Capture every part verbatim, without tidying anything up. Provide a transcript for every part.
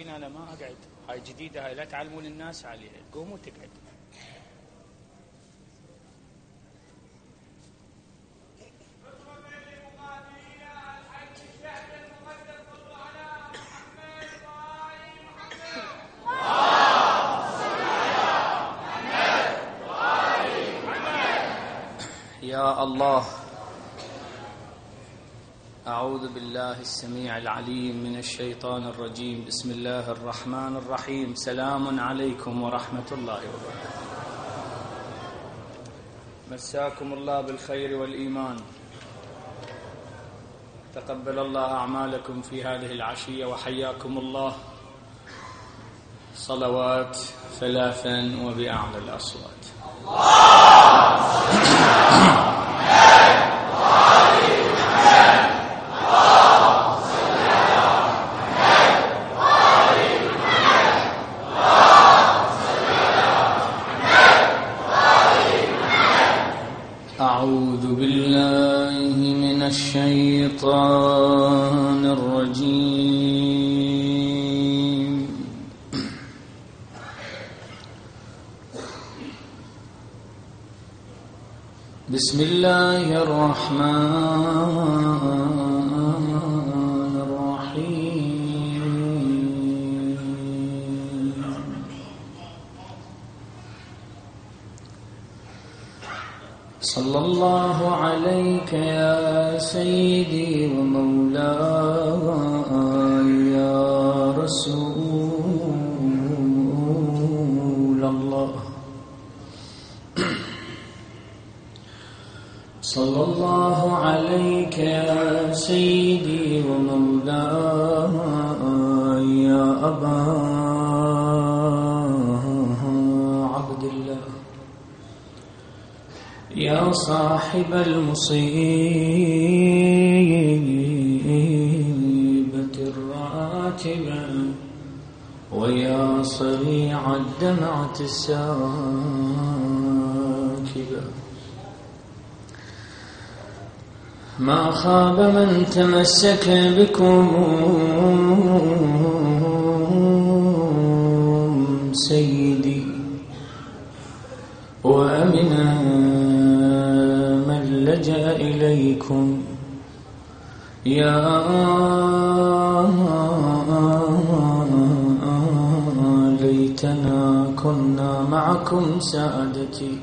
تعرفين أنا ما أقعد، هاي جديدة هاي، لا تعلمون الناس عليها، تقوم وتقعد. يا الله، أعوذ بالله السميع العليم من الشيطان الرجيم. بسم الله الرحمن الرحيم. سلام عليكم ورحمة الله وبركاته. مساكم الله بالخير والإيمان. تقبل الله أعمالكم في هذه العشية وحياكم الله. صلوات ثلاثا وبأعلى الأصوات. أعوذ بالله من الشيطان الرجيم. بسم الله الرحمن الرحيم. صلى الله عليك يا سيدي ومولاي يا رسول الله. صلى الله عليك يا سيدي ومولاي يا أبا عبد الله، يا صاحب المصيبة الراتبة، ويا صريع الدمعة الساكبة. ما خاب من تمسك بكم سيدي، وأمن من لجأ إليكم. يا ليتنا كنا معكم سادتي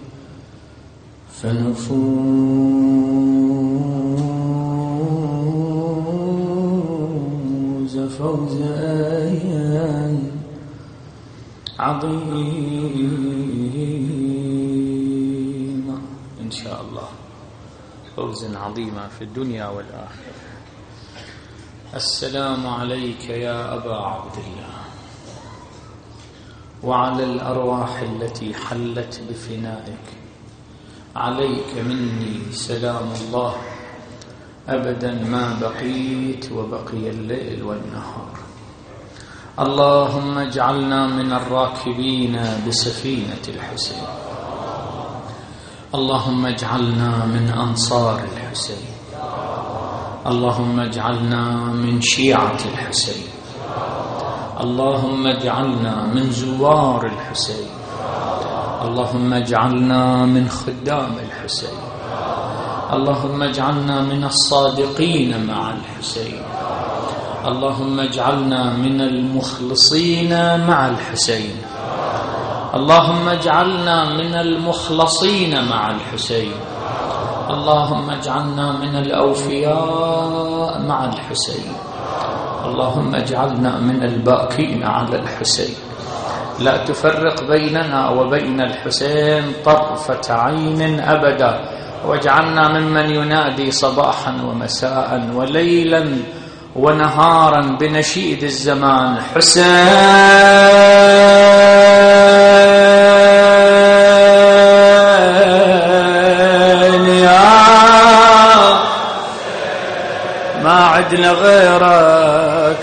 فنفوز فوزا عظيما إن شاء الله، فوزا عظيما في الدنيا والآخرة. السلام عليك يا أبا عبد الله، وعلى الأرواح التي حلت بفنائك. عليك مني سلام الله أبدا ما بقيت وبقي الليل والنهار. اللهم اجعلنا من الراكبين بسفينة الحسين. اللهم اجعلنا من أنصار الحسين. اللهم اجعلنا من شيعة الحسين. اللهم اجعلنا من زوار الحسين. اللهم اجعلنا من خدام الحسين. اللهم اجعلنا من الصادقين مع الحسين. اللهم اجعلنا من المخلصين مع الحسين. اللهم اجعلنا من المخلصين مع الحسين. اللهم اجعلنا من الأوفياء مع الحسين. اللهم اجعلنا من الباكين على الحسين. لا تفرق بيننا وبين الحسين طرفة عين أبدا، واجعلنا ممن ينادي صباحا ومساء وليلا ونهارا بنشيد الزمان: حسين يا ما عدنا غيرك،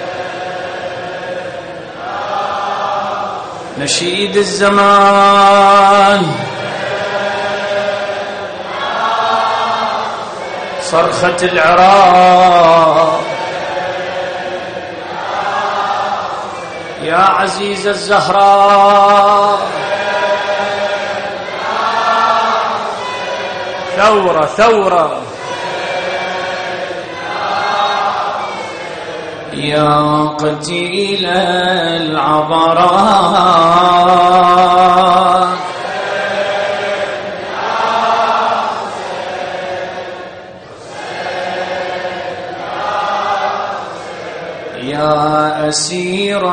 نشيد الزمان، صرخة العراق، يا عزيز الزهراء. ثورة ثورة يا قتيل العبرات. يا أسير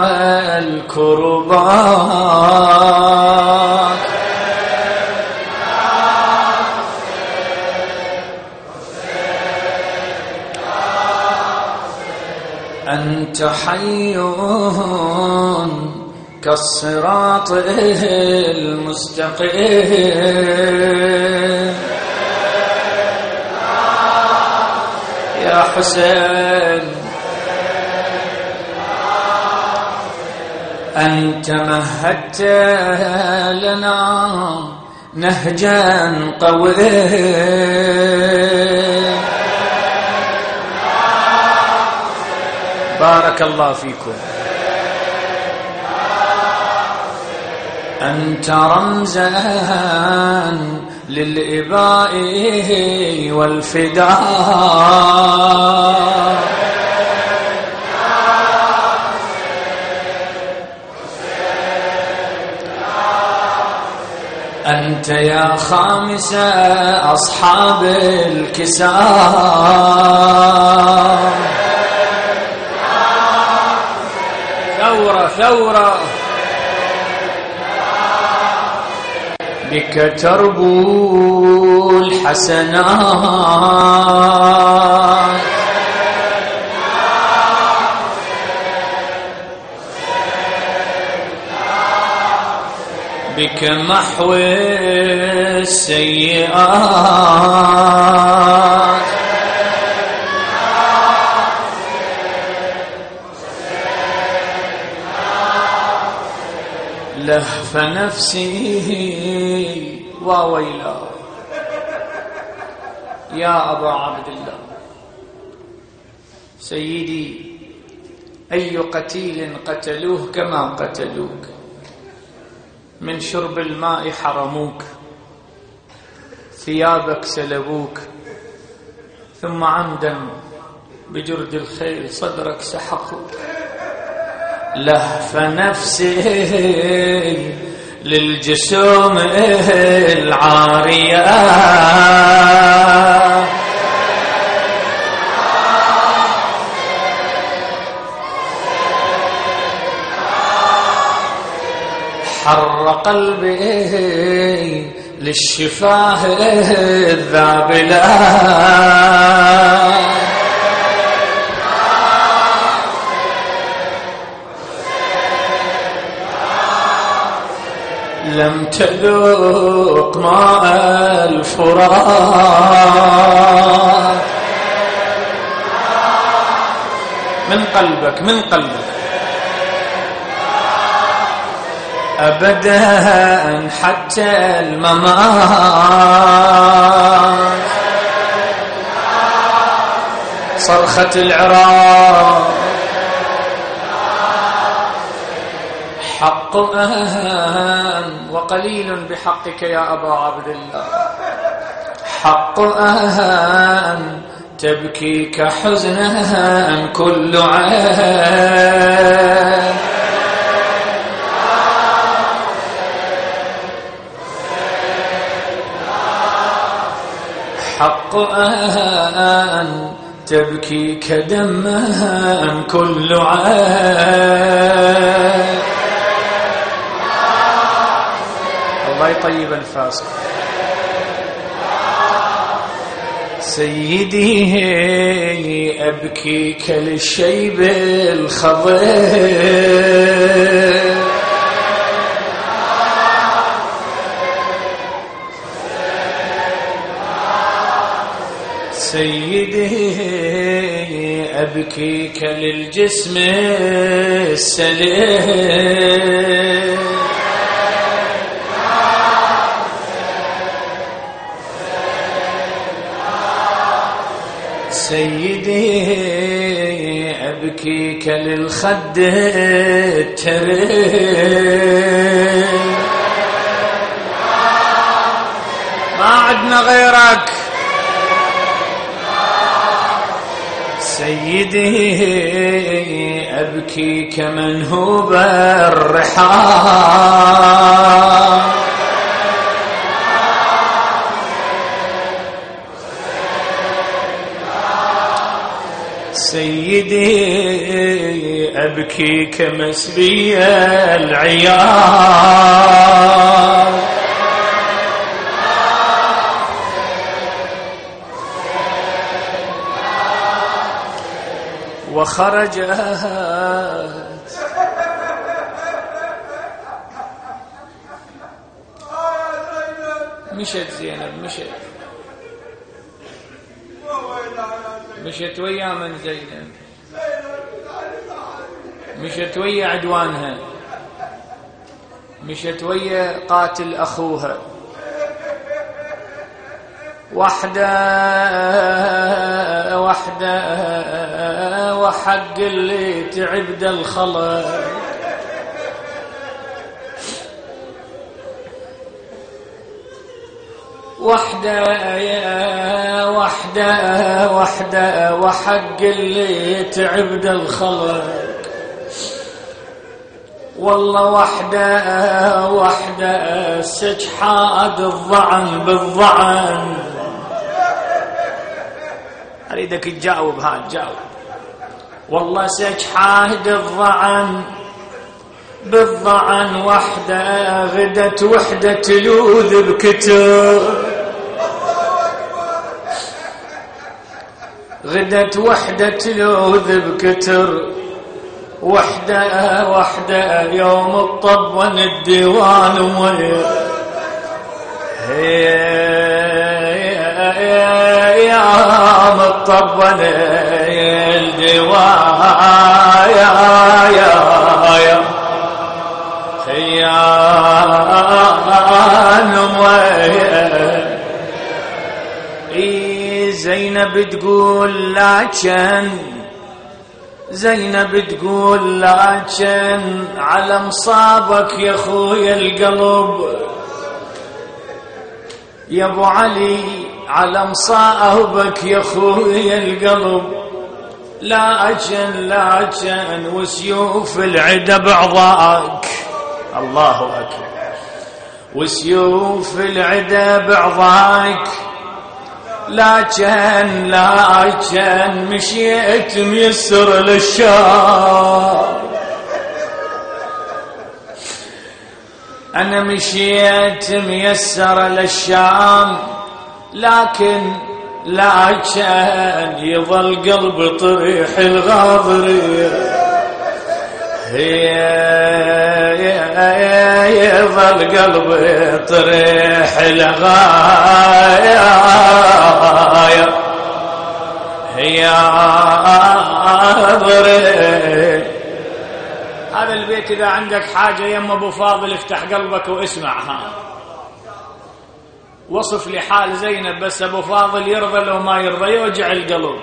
الكربات. أنت حي كالصراط المستقيم. يا حسين أنت مهدت لنا نهجا قويا. بارك الله فيكم. أنت رمزا للإباء والفداء. أنت يا خامس أصحاب الكساء. ثورة ثورة بك تربو الحسنات. بك محو السيئات. لهف نفسي وويلا يا أبا عبد الله. سيدي أي قتيل قتلوه كما قتلوك، من شرب الماء حرموك، ثيابك سلبوك، ثم عمدا بجرد الخيل صدرك سحقوك. لهف نفسي للجسوم العارية. حر قلبي للشفاه الذابلة. لم تذوق ماء الفرات. من قلبك من قلبك أبدا حتى الممات. صرخة العراق حق أهان وقليل بحقك يا أبا عبد الله. حق أهان تبكيك حزنها كل عين. حق أهان تبكيك دمها كل عين. الله يطيب أنفاسك. سيدي أبكيك للشيب الخضر. سيدي أبكيك للجسم السليم. سيدي أبكيك للخد التري، ما عدنا غيرك سيدي، أبكيك منهوب الرحال، سيدي أبكيك مسبي العيال، وخرجت مشت زينب، مشت مشت ويا من زينب، مشت ويا عدوانها، مشت ويا قاتل أخوها، وحده وحده وحق اللي تعبد الخلق، وحده يا وحده وحده وحق اللي تعبد الخلق، والله وحده وحده سجحاد الضعن بالضعن. أريدك تجاوب، ها تجاوب. والله سجحاد الضعن بالضعن، وحده غدت وحده تلوذ بكتر، غدت وحده تلوذ بكتر، وحده وحده يوم الطبن الديوان ويا يوم الطبن الديوان يا يا يا خيان ويا. زينب تقول لكن زينب تقول لكن على مصابك يا خويا القلب، يا ابو علي على مصابك يا خويا القلب، لكن لكن وسيوف العدا بعضاك. الله اكبر. وسيوف العدا بعضاك، لكن لكن مشيت ميسر للشام، أنا مشيت ميسر للشام، لكن لكن يظل قلب طريح الغاضرية، يظل قلبي طريح الغاية يا ضريح. هذا البيت إذا عندك حاجة يم أبو فاضل افتح قلبك واسمعها. وصف لي حال زينب بس أبو فاضل يرضى لو ما يرضى يوجع القلب.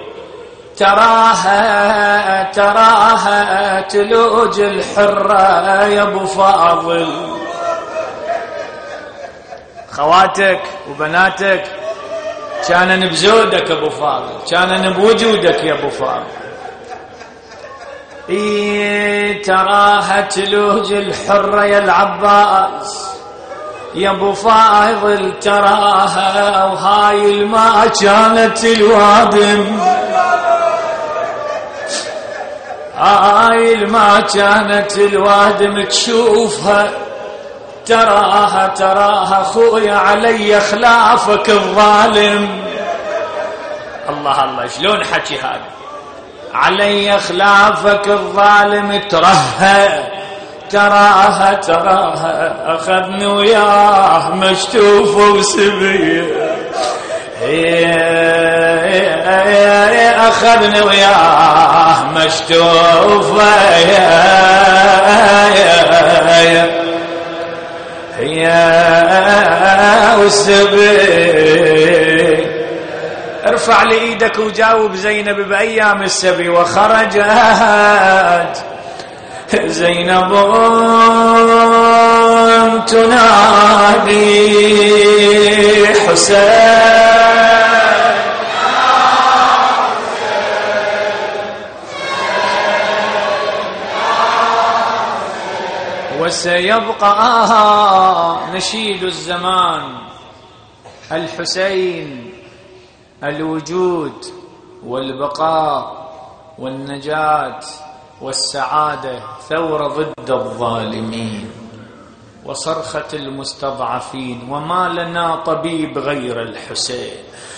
تراها تراها تلوج الحرة يا أبو فاضل، خواتك وبناتك كانن بزودك أبو فاضل، كانن بوجودك يا أبو فاضل. إيه تراها تلوج الحرة يا العباس يا أبو فاضل، تراها وهاي الماء كانت الوادم، هاي الماء كانت الوادم تشوفها، تراها تراها خويا علي خلافك الظالم. الله الله شلون حكي هذا؟ علي خلافك الظالم ترهى، تراها تراها أخذني وياه مشتوفه وسبيه، أخذني وياه مشتوفه يا وسبيه، ارفع لي ايدك وجاوب زينب بأيام السبي. وخرجت زينب تنادي حسين وسيبقى نشيد الزمان الحسين الوجود والبقاء والنجاة والسعادة، ثورة ضد الظالمين وصرخة المستضعفين، وما لنا طبيب غير الحسين.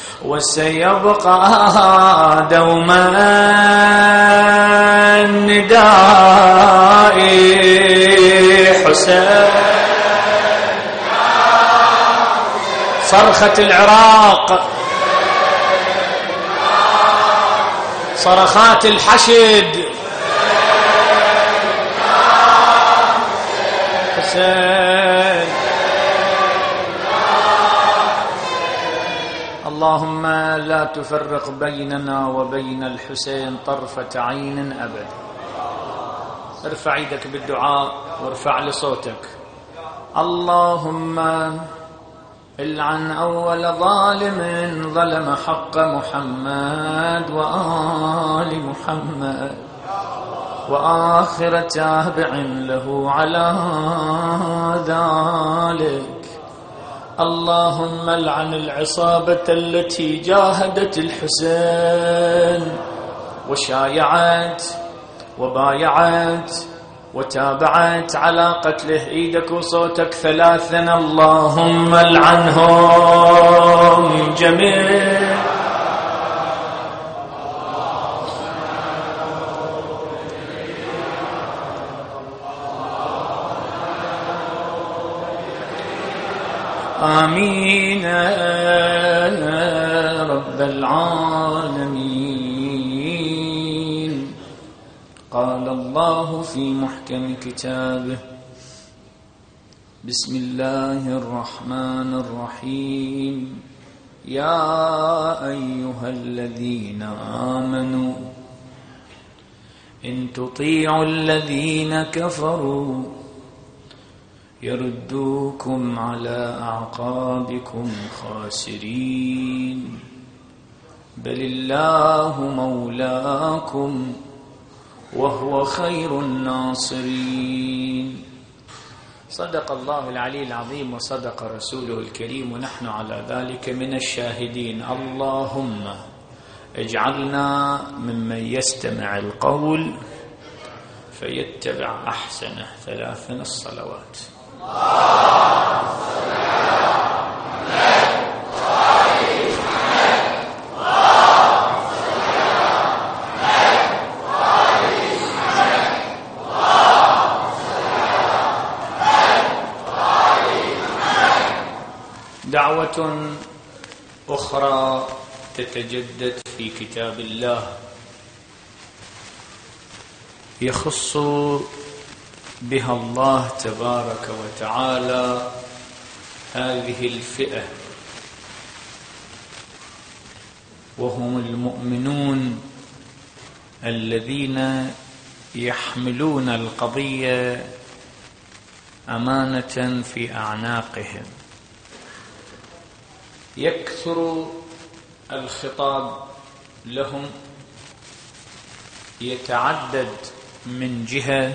وسيبقى دوما نداء حسين، صرخة العراق، صرخات الحشد، حسين. اللهم لا تفرق بيننا وبين الحسين طرفة عين أبدا. ارفع يدك بالدعاء وارفع لصوتك. اللهم العن أول ظالم ظلم حق محمد وآل محمد، وآخر تابع له على ذلك. اللهم العن العصابة التي جاهدت الحسين وشايعت وبايعت وتابعت على قتله. ايدك وصوتك ثلاثا. اللهم العنهم جميعا. آمين يا رب العالمين. قال الله في محكم كتابه: بسم الله الرحمن الرحيم. يا أيها الذين آمنوا إن تطيعوا الذين كفروا يردوكم على أعقابكم خاسرين، بل الله مولاكم وهو خير الناصرين. صدق الله العلي العظيم وصدق رسوله الكريم، ونحن على ذلك من الشاهدين. اللهم اجعلنا ممن يستمع القول فيتبع أحسنه. ثلاثا الصلوات. دعوة أخرى تتجدد في كتاب الله يخص بها الله تبارك وتعالى هذه الفئة، وهم المؤمنون الذين يحملون القضية أمانة في أعناقهم. يكثر الخطاب لهم، يتعدد من جهة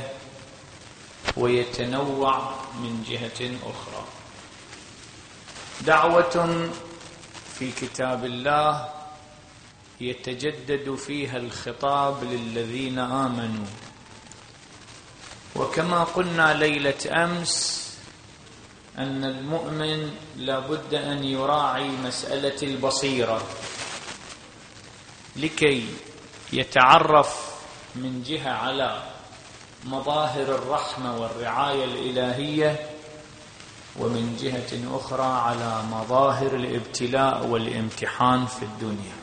ويتنوع من جهة أخرى. دعوة في كتاب الله يتجدد فيها الخطاب للذين آمنوا، وكما قلنا ليلة أمس أن المؤمن لابد أن يراعي مسألة البصيرة لكي يتعرف من جهة على مظاهر الرحمة والرعاية الإلهية، ومن جهة أخرى على مظاهر الابتلاء والامتحان في الدنيا.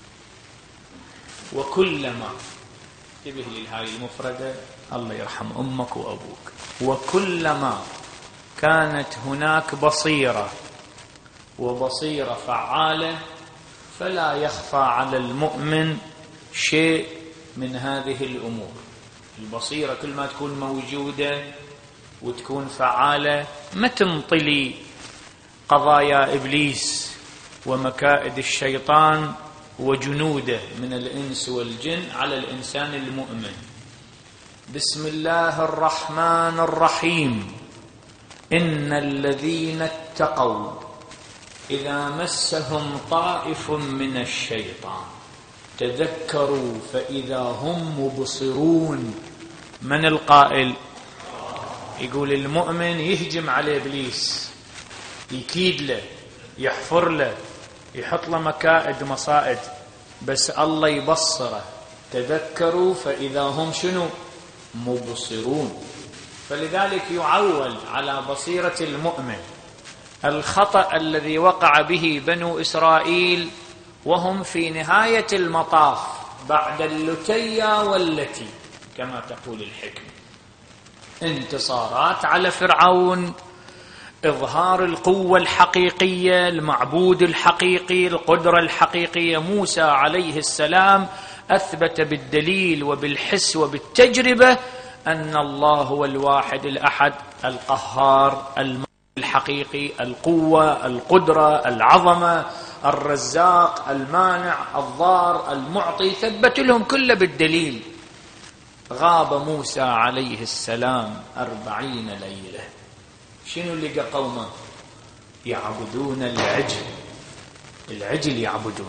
وكلما، انتبه لهذه المفردة، الله يرحم أمك وأبوك، وكلما كانت هناك بصيرة وبصيرة فعالة فلا يخفى على المؤمن شيء من هذه الأمور. البصيرة كل ما تكون موجودة وتكون فعالة ما تنطلي قضايا إبليس ومكائد الشيطان وجنوده من الإنس والجن على الإنسان المؤمن. بسم الله الرحمن الرحيم. إن الذين اتقوا إذا مسهم طائف من الشيطان تذكروا فإذا هم مبصرون. من القائل؟ يقول المؤمن يهجم على إبليس، يكيد له، يحفر له، يحط له مكائد مصائد، بس الله يبصره. تذكروا فإذا هم شنو؟ مبصرون. فلذلك يعول على بصيرة المؤمن. الخطأ الذي وقع به بنو إسرائيل وهم في نهاية المطاف بعد اللتيا والتي كما تقول الحكمة، انتصارات على فرعون، إظهار القوة الحقيقية، المعبود الحقيقي، القدرة الحقيقية. موسى عليه السلام أثبت بالدليل وبالحس وبالتجربة أن الله هو الواحد الأحد القهار الحقيقي، القوة، القدرة، العظمة، الرزاق، المانع، الضار، المعطي. ثبت لهم كله بالدليل. غاب موسى عليه السلام أربعين ليلة. شنو لقى قومه؟ يعبدون العجل. العجل يعبدون،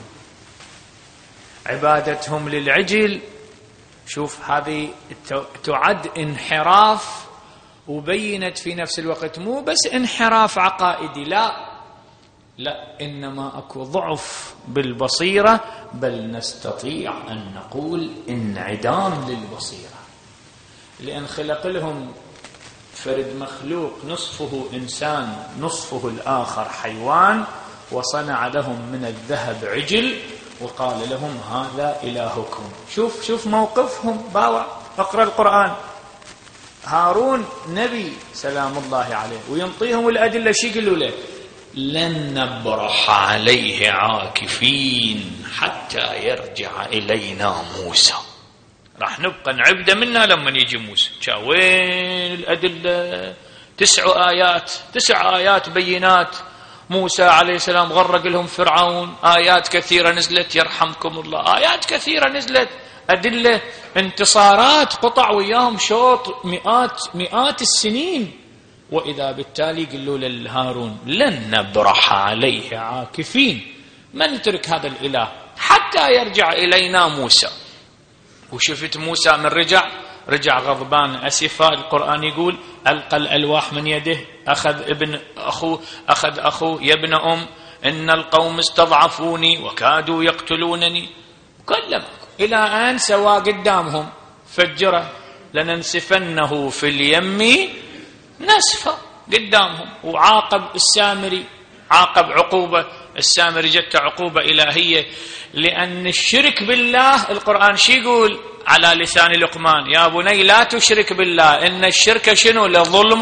عبادتهم للعجل. شوف هذه تعد انحراف، وبينت في نفس الوقت مو بس انحراف عقائدي، لا لا إنما أكو ضعف بالبصيرة، بل نستطيع أن نقول انعدام للبصيرة. لأن خلق لهم فرد مخلوق نصفه إنسان نصفه الآخر حيوان، وصنع لهم من الذهب عجل وقال لهم هذا إلهكم. شوف شوف موقفهم باوع. اقرأ القرآن. هارون نبي سلام الله عليه وينطيهم الأدلة. شي يقولوا له؟ لن نبرح عليه عاكفين حتى يرجع إلينا موسى. راح نبقى نعبده منا لما يجي موسى. وين الأدلة؟ تسع آيات تسع آيات بينات. موسى عليه السلام غرق لهم فرعون، آيات كثيرة نزلت يرحمكم الله، آيات كثيرة نزلت، أدلة، انتصارات، قطع وياهم شوط مئات مئات السنين. وإذا بالتالي قالوا للهارون لن نبرح عليه عاكفين، ما نترك هذا الإله حتى يرجع إلينا موسى. وشفت موسى من رجع رجع غضبان أسفا. القرآن يقول ألقى الألواح من يده، أخذ ابن أخوه أخذ أخوه يا ابن أم إن القوم استضعفوني وكادوا يقتلونني. كلم إلى أن سوى قدامهم فجره لننسفنه في اليم نسفا قدامهم. وعاقب السامري، عاقب عقوبة السامري جت عقوبة إلهية، لأن الشرك بالله القرآن شي يقول على لسان لقمان؟ يا بني لا تشرك بالله إن الشرك شنو؟ لظلم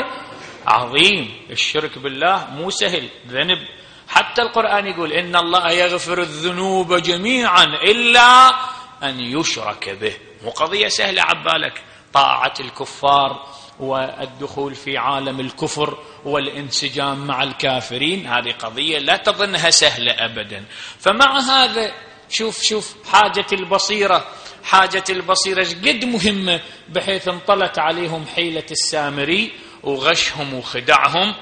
عظيم. الشرك بالله مو سهل، ذنب. حتى القرآن يقول إن الله يغفر الذنوب جميعا إلا أن يشرك به. مو قضية سهلة عبالك طاعة الكفار والدخول في عالم الكفر والانسجام مع الكافرين، هذه قضية لا تظنها سهلة أبدا. فمع هذا شوف شوف حاجة البصيرة، حاجة البصيرة قد مهمة، بحيث انطلت عليهم حيلة السامري وغشهم وخدعهم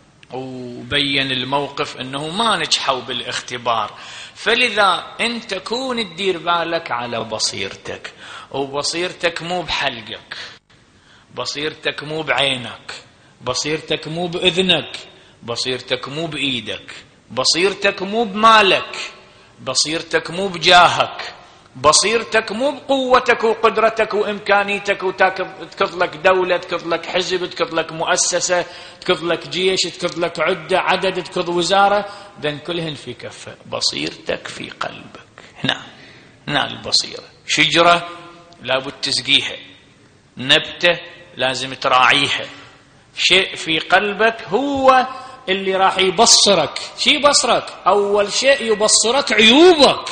وبين الموقف أنه ما نجحوا بالاختبار. فلذا أنت كون تدير بالك على بصيرتك، وبصيرتك مو بحلقك، بصيرتك مو بعينك، بصيرتك مو بإذنك، بصيرتك مو بإيدك، بصيرتك مو بمالك، بصيرتك مو بجاهك، بصيرتك مو بقوتك وقدرتك وإمكانيتك وتكض لك دولة، تكض لك حزب، تكض لك مؤسسة، تكض لك جيش، تكض لك عدة عدد، تكض وزارة، ذن كلهن في كفة. بصيرتك في قلبك. هنا هنا البصيرة. شجرة لابد تسقيها، نبتة لازم تراعيها. شيء في قلبك هو اللي راح يبصرك. شي يبصرك؟ أول شيء يبصرك عيوبك.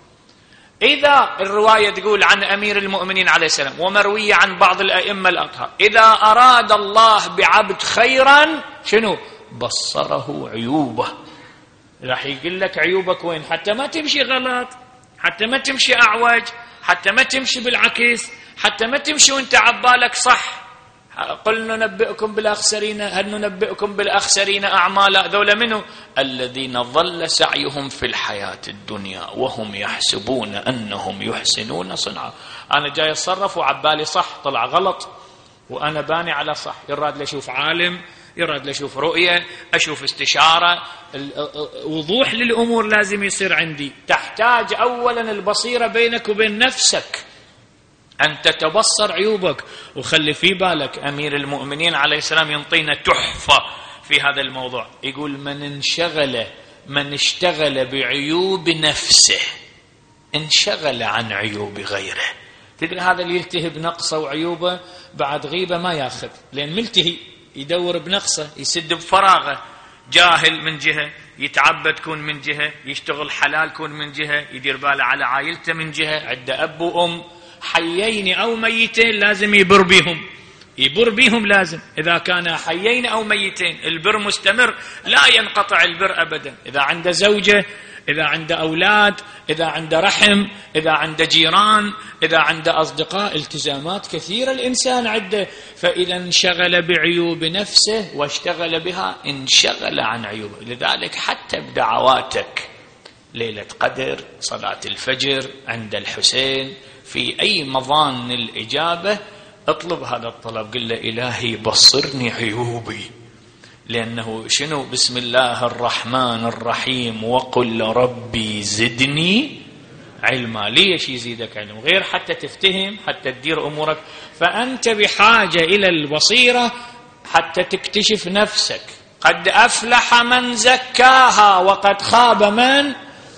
إذا الرواية تقول عن أمير المؤمنين عليه السلام ومروية عن بعض الأئمة الأطهار، إذا أراد الله بعبد خيرا شنو؟ بصره عيوبه. راح يقول لك عيوبك وين، حتى ما تمشي غلط، حتى ما تمشي أعوج، حتى ما تمشي بالعكس، حتى ما تمشي وانت عبالك صح. قل ننبئكم بالأخسرين، هل ننبئكم بالأخسرين أعمالا؟ ذولا منه الذين ضل سعيهم في الحياة الدنيا وهم يحسبون أنهم يحسنون صنعا. أنا جاي أتصرف وعبالي صح، طلع غلط وأنا باني على صح. يراد لي أشوف عالم، يراد لي أشوف رؤية، أشوف استشارة، وضوح للأمور لازم يصير عندي. تحتاج أولا البصيرة بينك وبين نفسك، أن تتبصر عيوبك. وخلي في بالك أمير المؤمنين عليه السلام ينطينا تحفة في هذا الموضوع، يقول من انشغل من اشتغل بعيوب نفسه انشغل عن عيوب غيره. تدري هذا اللي يلتهي بنقصه وعيوبه بعد غيبة ما ياخذ، لأن ملتهي يدور بنقصه، يسد بفراغه. جاهل من جهة، يتعبد كون من جهة، يشتغل حلال كون من جهة، يدير باله على عائلته من جهة، عنده أب وأم حيين أو ميتين لازم يبر بهم، يبر بهم لازم. إذا كان حيين أو ميتين البر مستمر، لا ينقطع البر أبدا. إذا عنده زوجة، إذا عنده أولاد، إذا عنده رحم، إذا عنده جيران، إذا عنده أصدقاء، التزامات كثيرة الإنسان عنده. فإذا انشغل بعيوب نفسه واشتغل بها انشغل عن عيوبه. لذلك حتى بدعواتك ليلة قدر، صلاة الفجر، عند الحسين، في أي مظان الإجابة اطلب هذا الطلب، قل له إلهي بصرني عيوبي. لأنه شنو؟ بسم الله الرحمن الرحيم وقل ربي زدني علما. ليش يزيدك علم؟ غير حتى تفتهم، حتى تدير أمورك. فأنت بحاجة إلى البصيرة حتى تكتشف نفسك. قد أفلح من زكاها وقد خاب من.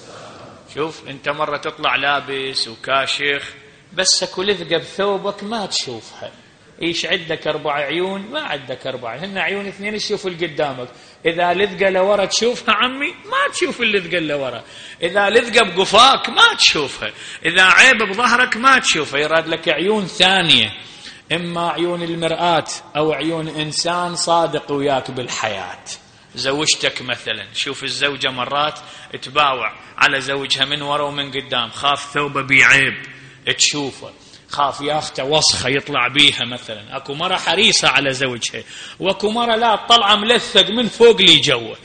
شوف أنت مرة تطلع لابس وكاشخ، بس اكو لذقة بثوبك ما تشوفها. ايش عندك أربع عيون؟ ما عندك أربع، هن عيون اثنين تشوف اللي قدامك. إذا لذقة لورا تشوفها عمي؟ ما تشوف اللذقة لورا. إذا لذقة بقفاك ما تشوفها. إذا عيب بظهرك ما تشوفها. يراد لك عيون ثانية، إما عيون المرآة أو عيون إنسان صادق وياك بالحياة. زوجتك مثلا، شوف الزوجة مرات تباوع على زوجها من ورا ومن قدام، خاف ثوبه بعيب تشوفه، خاف ياخته وسخة يطلع بيها مثلا. اكو مرة حريصة على زوجها، واكو مرة لا، طلعة ملثق من فوق لي جوه.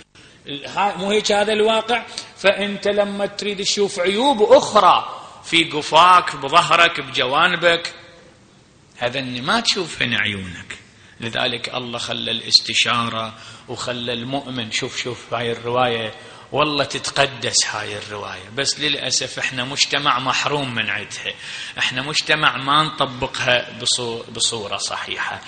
مو هيك هذا الواقع؟ فانت لما تريد تشوف عيوب اخرى في قفاك، بظهرك، بجوانبك، هذا اللي ما تشوف هنا عيونك. لذلك الله خلى الاستشارة وخلى المؤمن. شوف شوف هاي الرواية والله تتقدس هاي الرواية، بس للأسف احنا مجتمع محروم من عدها. احنا مجتمع ما نطبقها بصورة صحيحة.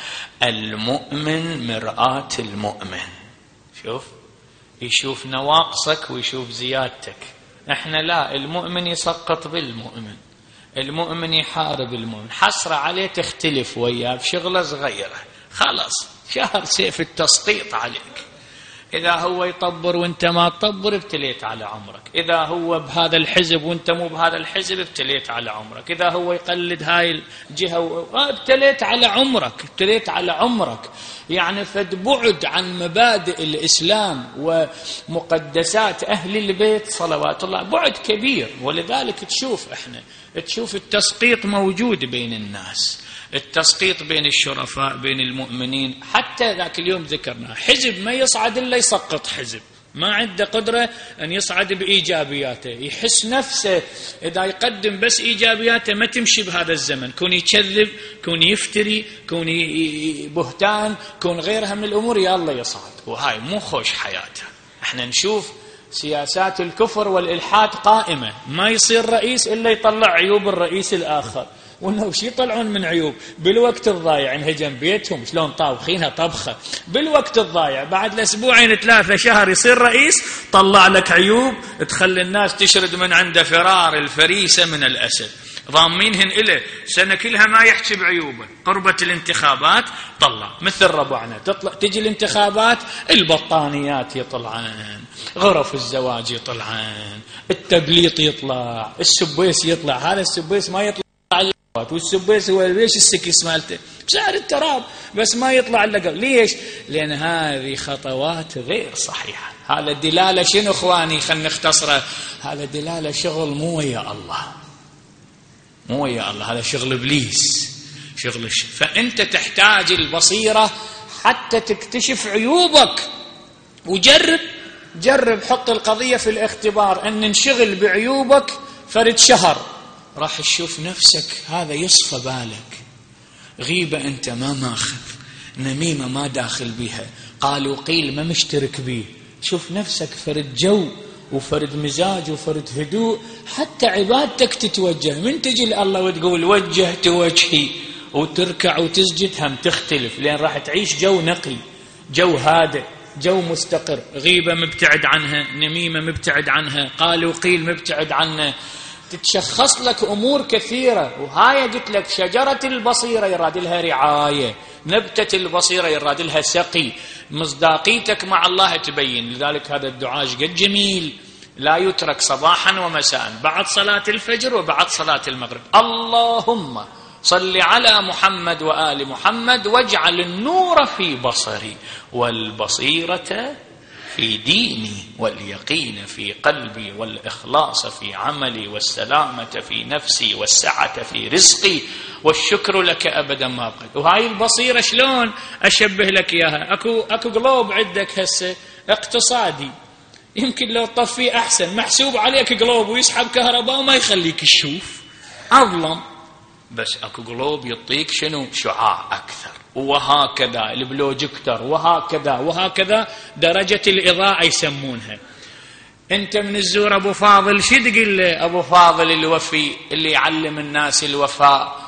المؤمن مرآة المؤمن. شوف، يشوف نواقصك ويشوف زيادتك. احنا لا، المؤمن يسقط بالمؤمن، المؤمن يحارب المؤمن. حسرة عليه تختلف وياه بشغلة صغيرة، خلاص شهر سيف التسقيط عليك. إذا هو يطبر وانت ما تطبر ابتليت على عمرك. إذا هو بهذا الحزب وانت مو بهذا الحزب ابتليت على عمرك. إذا هو يقلد هاي الجهة ابتليت على عمرك، ابتليت على عمرك. يعني فدبعد عن مبادئ الإسلام ومقدسات أهل البيت صلوات الله بعد كبير. ولذلك تشوف احنا تشوف التسقيط موجود بين الناس، التسقيط بين الشرفاء، بين المؤمنين. حتى ذاك اليوم ذكرنا حزب ما يصعد إلا يسقط حزب، ما عنده قدرة أن يصعد بإيجابياته. يحس نفسه إذا يقدم بس إيجابياته ما تمشي بهذا الزمن، كون يكذب، كون يفتري، كون بهتان، كون غيرها من الأمور، يا الله يصعد. وهاي مو خوش حياته. احنا نشوف سياسات الكفر والإلحاد قائمة، ما يصير رئيس إلا يطلع عيوب الرئيس الآخر. وانه وش يطلعون من عيوب بالوقت الضايع، انهجم بيتهم شلون طابخينها طبخه بالوقت الضايع. بعد الاسبوعين ثلاثه شهر يصير رئيس، طلع لك عيوب تخلي الناس تشرد من عنده فرار الفريسه من الاسد. ضامينهن إله سنة كلها ما يحكي بعيوبه. قربت الانتخابات طلع مثل ربعنا، تطلع تجي الانتخابات البطانيات يطلعان، غرف الزواج يطلعان، التبليط يطلع، السبيس يطلع. هذا السبيس ما يطلع، والسبيس هو ليش السكس مالته بسعر التراب، بس ما يطلع الا قبل. ليش؟ لان هذه خطوات غير صحيحه. هذا دلاله شنو اخواني؟ خلينا نختصره. هذا دلاله شغل مو ويا الله، مو ويا الله، هذا شغل ابليس، شغل الش... فانت تحتاج البصيره حتى تكتشف عيوبك. وجرب جرب حط القضيه في الاختبار ان ننشغل بعيوبك فرد شهر، راح تشوف نفسك هذا يصفى بالك. غيبة أنت ما ماخذ، نميمة ما داخل بها، قالوا قيل ما مشترك به. شوف نفسك فرد جو وفرد مزاج وفرد هدوء، حتى عبادتك تتوجه. من تجي لله وتقول وجهت وجهي وتركع وتسجد هم تختلف، لأن راح تعيش جو نقي، جو هادئ، جو مستقر. غيبة مبتعد عنها، نميمة مبتعد عنها، قالوا قيل مبتعد عنها، تتشخص لك أمور كثيرة. وهاي قلت لك شجرة البصيرة يراد لها رعاية، نبتة البصيرة يراد لها سقي، مصداقيتك مع الله تبين. لذلك هذا الدعاء قد جميل، لا يترك صباحا ومساء بعد صلاة الفجر وبعد صلاة المغرب. اللهم صل على محمد وآل محمد واجعل النور في بصري والبصيرة في ديني واليقين في قلبي والإخلاص في عملي والسلامة في نفسي والسعة في رزقي والشكر لك أبدا ما بقيت. وهاي البصيرة شلون أشبه لك إياها؟ أكو, أكو قلوب عندك هسه اقتصادي، يمكن لو طفيه أحسن، محسوب عليك قلوب ويسحب كهرباء وما يخليك تشوف، أظلم. بس أكو قلوب يعطيك شنو؟ شعاع أكثر. وهكذا البلوجكتر، وهكذا وهكذا درجة الإضاءة يسمونها. أنت من الزور أبو فاضل شو تقول له؟ أبو فاضل الوفي اللي يعلم الناس الوفاء،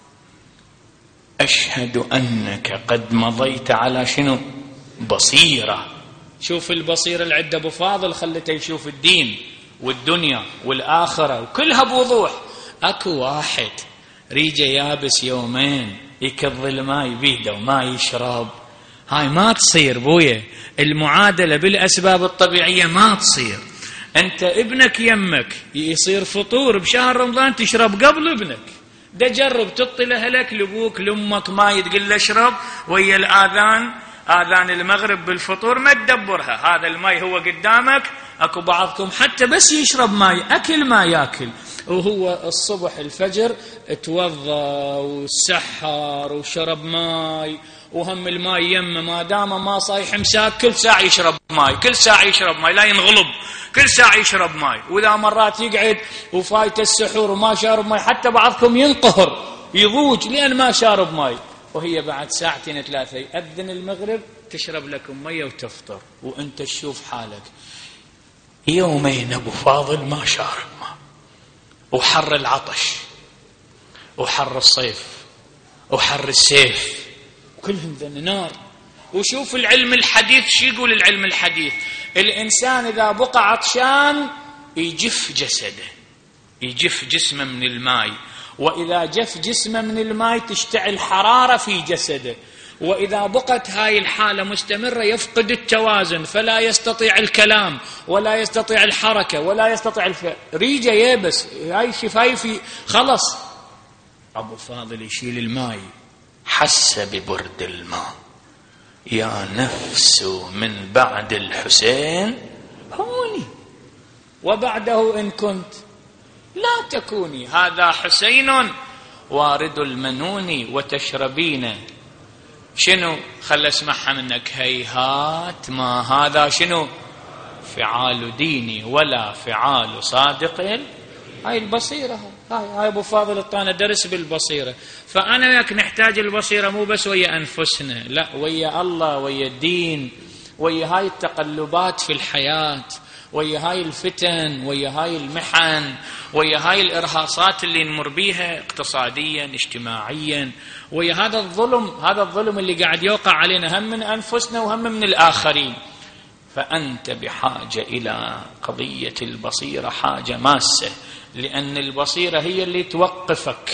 أشهد أنك قد مضيت على شنو؟ بصيرة. شوف البصيرة اللي عند أبو فاضل خلته يشوف الدين والدنيا والآخرة وكلها بوضوح. أكو واحد ريجه يابس يومين يكظ الماء بيده وما يشرب، هاي ما تصير بويا. المعادلة بالأسباب الطبيعية ما تصير. أنت ابنك يمك يصير فطور بشهر رمضان تشرب قبل ابنك، ده جرب تعطي لأهلك لأبوك لأمك ما يتقل اشرب ويا الآذان، آذان المغرب بالفطور ما تدبرها. هذا الماء هو قدامك. أكو بعضكم حتى بس يشرب ماء، أكل ما يأكل، وهو الصبح الفجر توضى وسحر وشرب ماي، وهم الماي يمه ما دام ما صايح مساك كل ساعة يشرب ماي، كل ساعة يشرب ماي لا ينغلب، كل ساعة يشرب ماي. وإذا مرات يقعد وفايت السحور وما شارب ماي، حتى بعضكم ينقهر يضوج لأن ما شارب ماي، وهي بعد ساعتين ثلاثة يأذن المغرب تشرب لكم مية وتفطر، وأنت تشوف حالك. يومين أبو فاضل ما شارب ماء، وحر العطش وحر الصيف وحر السيف كلهم ذن نار. وشوف العلم الحديث شو يقول العلم الحديث؟ الإنسان إذا بقى عطشان يجف جسده، يجف جسمه من الماء، وإذا جف جسمه من الماء تشتعل حرارة في جسده، وإذا بقت هاي الحالة مستمرة يفقد التوازن، فلا يستطيع الكلام ولا يستطيع الحركة ولا يستطيع الفعل، ريجه يبس، هاي شفايفي خلص. أبو فاضل يشيل الماء، حس ببرد الماء، يا نفس من بعد الحسين هوني، وبعده إن كنت لا تكوني، هذا حسين وارد المنون وتشربين. شنو؟ خل اسمعها منك. هيهات ما هذا شنو؟ فعال ديني ولا فعال صادق. هاي البصيرة، هاي, هاي أبو فاضل الطانة درس بالبصيرة. فأنا وياك نحتاج البصيرة مو بس ويا أنفسنا، لا، ويا الله، ويا الدين، ويا هاي التقلبات في الحياة، ويا هاي الفتن، ويا هاي المحن، ويا هاي الإرهاصات اللي نمر بيها اقتصاديا اجتماعيا، ويا هذا الظلم، هذا الظلم اللي قاعد يوقع علينا هم من أنفسنا وهم من الآخرين. فأنت بحاجة إلى قضية البصيرة حاجة ماسة، لأن البصيرة هي اللي توقفك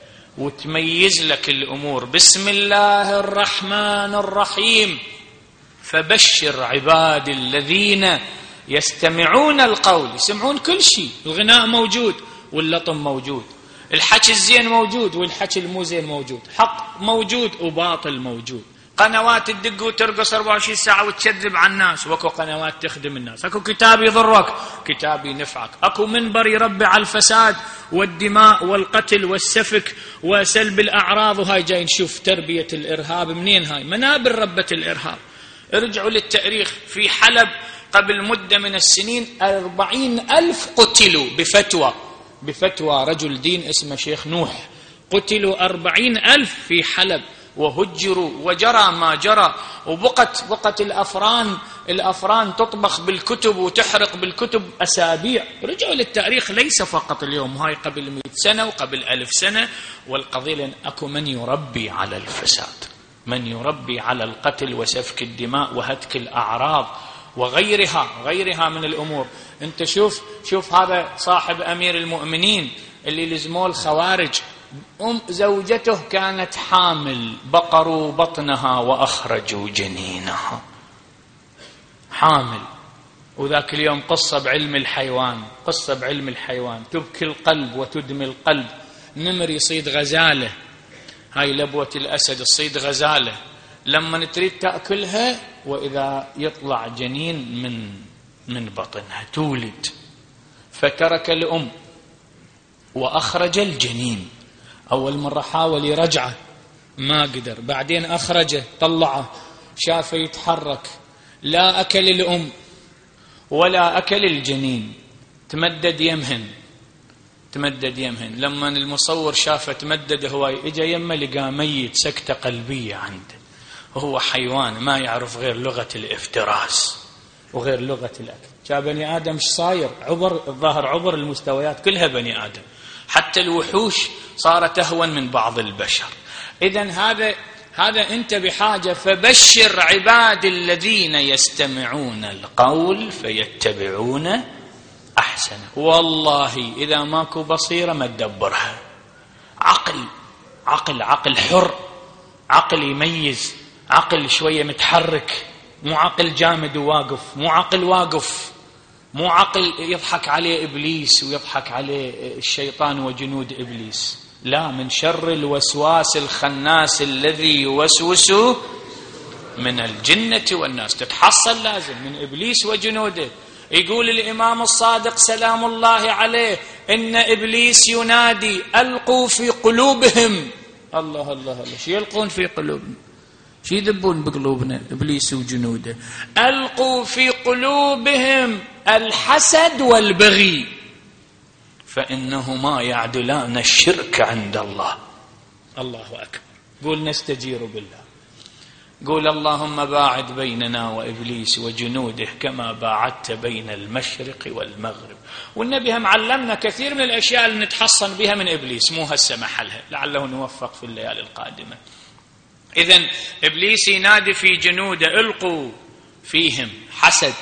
وتميز لك الأمور. بسم الله الرحمن الرحيم، فبشر عبادي الذين يستمعون القول، يسمعون كل شيء، الغناء موجود واللطم موجود، الحكي الزين موجود والحكي المو زين موجود، حق موجود وباطل موجود، قنوات تدق وترقص أربعة وعشرين ساعة وتكذب على الناس، واكو قنوات تخدم الناس، اكو كتاب يضرك، كتاب ينفعك، اكو منبر يربي على الفساد والدماء والقتل والسفك وسلب الأعراض، وهاي جاي نشوف تربية الإرهاب منين، هاي منابر ربة الإرهاب. ارجعوا للتاريخ، في حلب قبل مدة من السنين أربعين ألف قتلوا بفتوى بفتوى رجل دين اسمه شيخ نوح، قتلوا أربعين ألف في حلب وهجروا وجرى ما جرى، وبقت بقت الأفران الأفران تطبخ بالكتب وتحرق بالكتب أسابيع. رجعوا للتاريخ، ليس فقط اليوم، هاي قبل مئة سنة وقبل ألف سنة. والقضية لأن أكو من يربي على الفساد، من يربي على القتل وسفك الدماء وهتك الأعراض وغيرها غيرها من الأمور. أنت شوف شوف هذا صاحب أمير المؤمنين اللي لزموه الخوارج، أم زوجته كانت حامل، بقروا بطنها وأخرجوا جنينها، حامل. وذاك اليوم قصة بعلم الحيوان، قصة بعلم الحيوان تبكي القلب وتدمي القلب. نمر يصيد غزالة، هاي لبوة الأسد تصيد غزالة، لما تريد تأكلها وإذا يطلع جنين من من بطنها تولد، فترك الأم وأخرج الجنين. أول مرة حاول يرجعه ما قدر، بعدين أخرجه طلعه شافه يتحرك، لا أكل الأم ولا أكل الجنين، تمدد يمهن تمدد يمهن. لما المصور شافه تمدد هواي، إجا يمه لقى ميت، سكتة قلبية عنده، وهو حيوان ما يعرف غير لغة الافتراس وغير لغة الأكل. جاء بني آدم ايش صاير؟ عبر الظاهر، عبر المستويات كلها بني آدم، حتى الوحوش صارت أهون من بعض البشر. إذن هذا هذا أنت بحاجة. فبشر عبادي الذين يستمعون القول فيتبعون أحسنه. والله إذا ماكو بصيرة ما تدبرها. عقل عقل عقل حر، عقل يميز، عقل شوية متحرك، مو عقل جامد وواقف، مو عقل واقف، مو عقل يضحك عليه إبليس ويضحك عليه الشيطان وجنود إبليس. لا، من شر الوسواس الخناس الذي يوسوس من الجنة والناس. تتحصل لازم من إبليس وجنوده. يقول الإمام الصادق سلام الله عليه إن إبليس ينادي ألقوا في قلوبهم. الله الله الله، شو يلقون في قلوبنا؟ شو يذبون بقلوبنا؟ إبليس وجنوده. ألقوا في قلوبهم الحسد والبغي فإنهما يعدلان الشرك عند الله. الله أكبر. قول نستجير بالله، قول اللهم باعد بيننا وإبليس وجنوده كما باعدت بين المشرق والمغرب. والنبي هم علمنا كثير من الأشياء اللي نتحصن بها من إبليس، مو هسه محلها، لعله نوفق في الليالي القادمة. إذن إبليس ينادي في جنوده ألقوا فيهم حسد،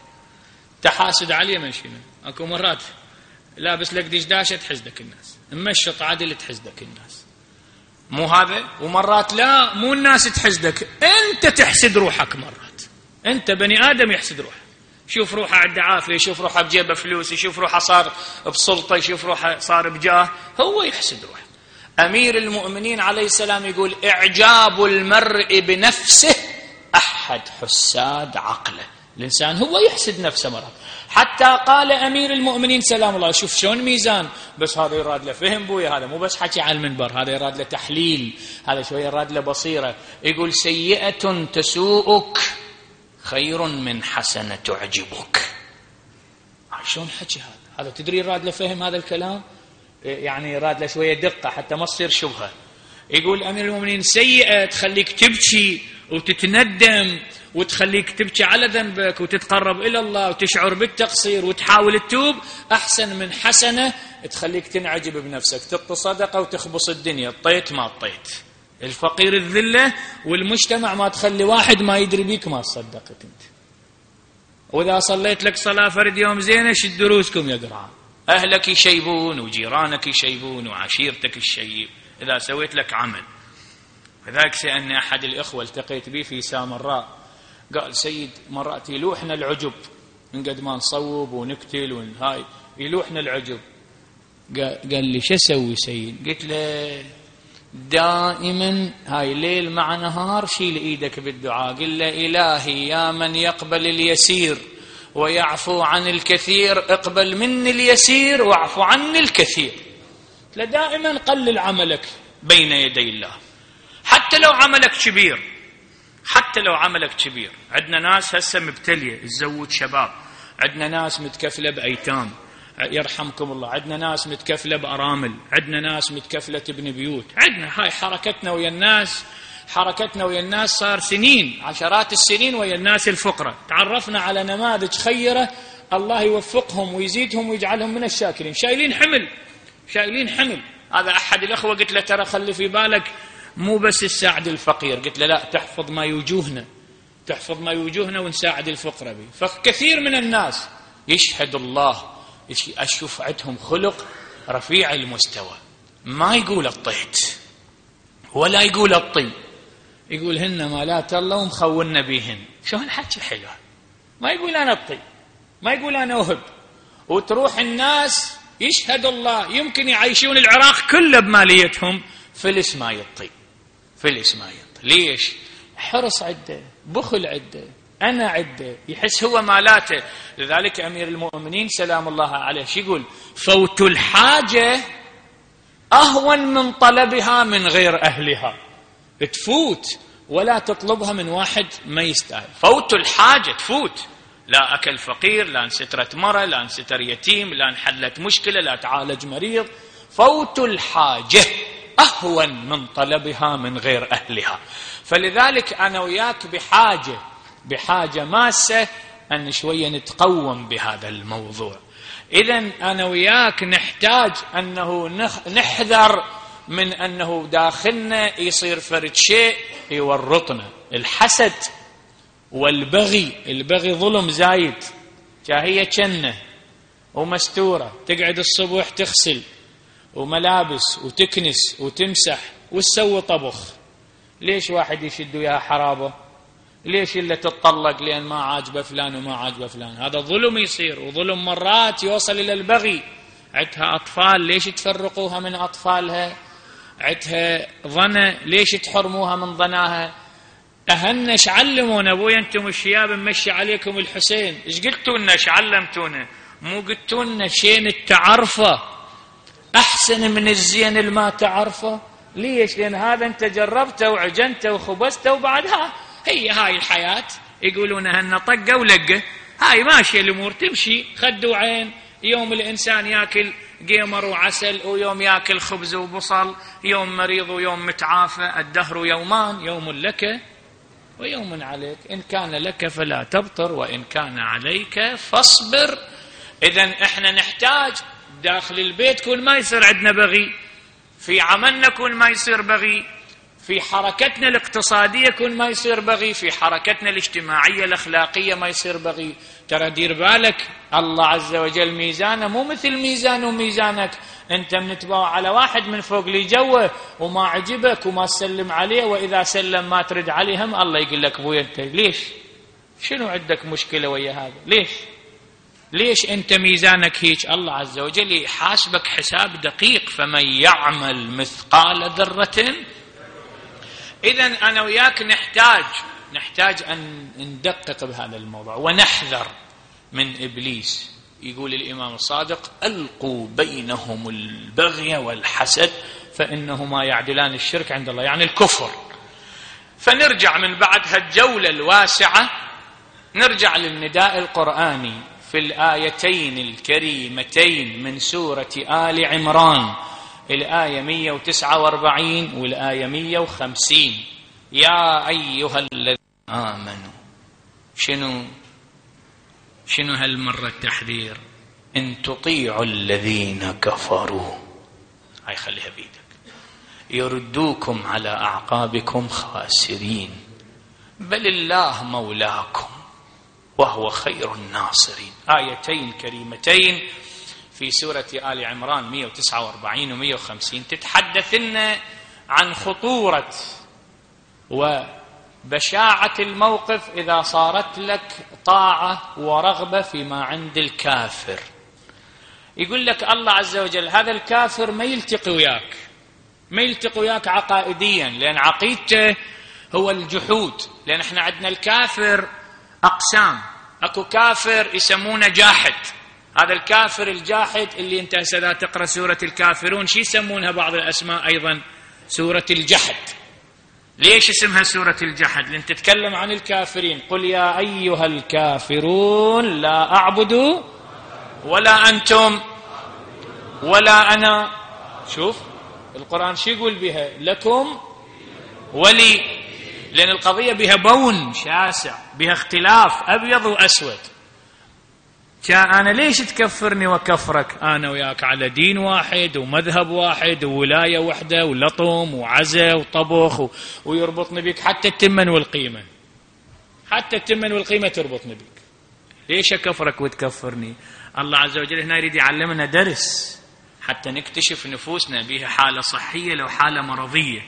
تحاسد عليه من شنو؟ أكو مرات لابس لك دشداشة تحسدك الناس، ممشط عدل تحسدك الناس، مو هذا؟ ومرات لا، مو الناس تحسدك، أنت تحسد روحك. مرات أنت بني آدم يحسد روحه، شوف روحه عنده عافية، يشوف روحه بجيبه فلوس، يشوف روحه صار بسلطة، يشوف روحه صار بجاه، هو يحسد روحه. أمير المؤمنين عليه السلام يقول إعجاب المرء بنفسه أحد حساد عقله. الإنسان هو يحسد نفسه مرات. حتى قال أمير المؤمنين سلام الله، شوف شلون ميزان، بس هذا يراد له فهم بويا، هذا مو بس حكي على المنبر، هذا يراد له تحليل، هذا شوية يراد له بصيرة. يقول سيئة تسوءك خير من حسنة تعجبك. شلون حكي هذا؟ هذا تدري يراد له فهم هذا الكلام، يعني يراد له شوية دقة حتى ما تصير شبهة. يقول أمير المؤمنين سيئة تخليك تبكي وتتندم وتخليك تبكي على ذنبك وتتقرب إلى الله وتشعر بالتقصير وتحاول تتوب، أحسن من حسنة تخليك تنعجب بنفسك، تعطي صدقة وتخبص الدنيا، طيت ما طيت، الفقير الذلة والمجتمع ما تخلي واحد ما يدري بيك ما تصدقت أنت. وإذا صليت لك صلاة فرد يوم زينة شد دروسكم يا قرعان، أهلك يشيبون وجيرانك يشيبون وعشيرتك الشيب إذا سويت لك عمل. فذلك سألني أحد الإخوة التقيت به في سامراء قال سيد مرات يلوحنا العجب من قد ما نصوب ونقتل ونهاي يلوحنا العجب. قال لي شو أسوي سيد؟ قلت له دائما هاي ليل مع نهار شيل إيدك بالدعاء، قل له إلهي يا من يقبل اليسير ويعفو عن الكثير اقبل مني اليسير واعفو عني الكثير. لا دائما قلل عملك بين يدي الله، حتى لو عملك كبير، حتى لو عملك كبير. عندنا ناس هسه مبتلية تزوج شباب، عندنا ناس متكفلة بأيتام يرحمكم الله، عندنا ناس متكفلة بأرامل، عندنا ناس متكفلة تبني بيوت، عندنا هاي حركتنا ويا الناس، حركتنا ويا الناس صار سنين عشرات السنين ويا الناس الفقراء، تعرفنا على نماذج خيرة الله يوفقهم ويزيدهم ويجعلهم من الشاكرين، شايلين حمل شايلين حمل. هذا أحد الأخوة قلت له ترى خلي في بالك مو بس تساعد الفقير، قلت له لا تحفظ ما يوجوهنا، تحفظ ما يوجوهنا ونساعد الفقراء به. فكثير من الناس يشهد الله أشوف عندهم خلق رفيع المستوى، ما يقول الطيت ولا يقول الطي، يقول هن مالات الله ومخولنا بهن. شو هالحكي حلو، ما يقول أنا الطي، ما يقول أنا أهب. وتروح الناس يشهد الله يمكن يعيشون العراق كله بماليتهم فلس ما يطي، فلس ما يطي. ليش؟ حرص عده، بخل عده، أنا عده، يحس هو مالاته. لذلك أمير المؤمنين سلام الله عليه شو يقول؟ فوت الحاجة أهون من طلبها من غير أهلها. تفوت ولا تطلبها من واحد ما يستاهل. فوت الحاجة تفوت، لا أكل فقير، لا انسترت مرة، لا انستر يتيم، لا انحلت مشكلة، لا تعالج مريض. فوت الحاجة أهون من طلبها من غير أهلها. فلذلك أنا وياك بحاجة بحاجة ماسة أن شوية نتقوم بهذا الموضوع. إذن أنا وياك نحتاج أنه نحذر من أنه داخلنا يصير فرد شيء يورطنا. الحسد والبغي، البغي ظلم زايد، جاهية جنة ومستورة، تقعد الصبح تغسل وملابس وتكنس وتمسح وتسوي طبخ. ليش واحد يشد وياها حرابه؟ ليش إلا تتطلق لأن ما عاجبه فلان وما عاجبه فلان؟ هذا ظلم يصير، وظلم مرات يوصل إلى البغي. عندها أطفال ليش تفرقوها من أطفالها؟ عندها ظنة ليش تحرموها من ظناها؟ أهلنا ايش علمونا؟ أبويا أنتم الشياب ممشي عليكم الحسين، ايش قلتوا لنا؟ ايش علمتونا؟ مو قلتوا لنا شين التعرفه أحسن من الزين اللي ما تعرفه؟ ليش؟ لأن هذا أنت جربته وعجنته وخبزته وبعدها هي هاي الحياة. يقولون هن طقة ولقة، هاي ماشية الأمور تمشي خد وعين. يوم الإنسان يأكل قيمر وعسل، ويوم يأكل خبز وبصل، يوم مريض ويوم متعافى. الدهر يومان، يوم لك ويوم عليك، إن كان لك فلا تبطر وإن كان عليك فاصبر. إذن إحنا نحتاج داخل البيت كل ما يصير عندنا بغي، في عملنا كل ما يصير بغي، في حركتنا الاقتصادية كل ما يصير بغي، في حركتنا الاجتماعية الأخلاقية ما يصير بغي. ترى دير بالك الله عز وجل ميزانه مو مثل ميزان وميزانك. انت منتبه على واحد من فوق لي جوه وما عجبك وما تسلم عليه، وإذا سلم ما ترد عليهم الله يقول لك ابوي انت ليش؟ شنو عندك مشكلة ويا هذا؟ ليش؟ ليش انت ميزانك هيك؟ الله عز وجل يحاسبك حساب دقيق. فمن يعمل مثقال ذرة. إذن أنا وياك نحتاج نحتاج أن ندقق بهذا الموضوع ونحذر من إبليس. يقول الإمام الصادق: ألقوا بينهم البغي والحسد فإنهما يعدلان الشرك عند الله، يعني الكفر. فنرجع من بعد هالجولة الواسعة، نرجع للنداء القرآني في الآيتين الكريمتين من سورة آل عمران، الآية مئة وتسعة وأربعين والآية مئة وخمسين. يا أيها الذين آمنوا. شنو شنو هالمرة التحذير؟ إن تطيعوا الذين كفروا، هاي خليها بيدك، يردوكم على أعقابكم خاسرين، بل الله مولاكم وهو خير الناصرين. آيتين كريمتين في سورة آل عمران مئة وتسعة وأربعين ومئة وخمسين تتحدثن عن خطورة وبشاعة الموقف إذا صارت لك طاعة ورغبة فيما عند الكافر. يقول لك الله عز وجل هذا الكافر ما يلتقي وياك، ما يلتقي وياك عقائديا، لأن عقيدته هو الجحود. لأن احنا عندنا الكافر أقسام، أكو كافر يسمونه جاحد، هذا الكافر الجاحد اللي انت هسه تقرأ سورة الكافرون شي يسمونها بعض الأسماء أيضا سورة الجحد. ليش اسمها سورة الجحد؟ لأن تتكلم عن الكافرين. قل يا أيها الكافرون لا أعبد ولا أنتم ولا أنا. شوف القرآن شو يقول بها؟ لكم ولي. لأن القضية بها بون شاسع، بها اختلاف أبيض وأسود. كان أنا ليش تكفرني وكفرك؟ أنا وياك على دين واحد ومذهب واحد وولاية واحدة ولطم وعزة وطبخ و... ويربطني بك حتى التمن والقيمة، حتى التمن والقيمة تربطني بك. ليش أكفرك وتكفرني؟ الله عز وجل هنا يريد يعلمنا درس حتى نكتشف نفوسنا بها حالة صحية لو حالة مرضية.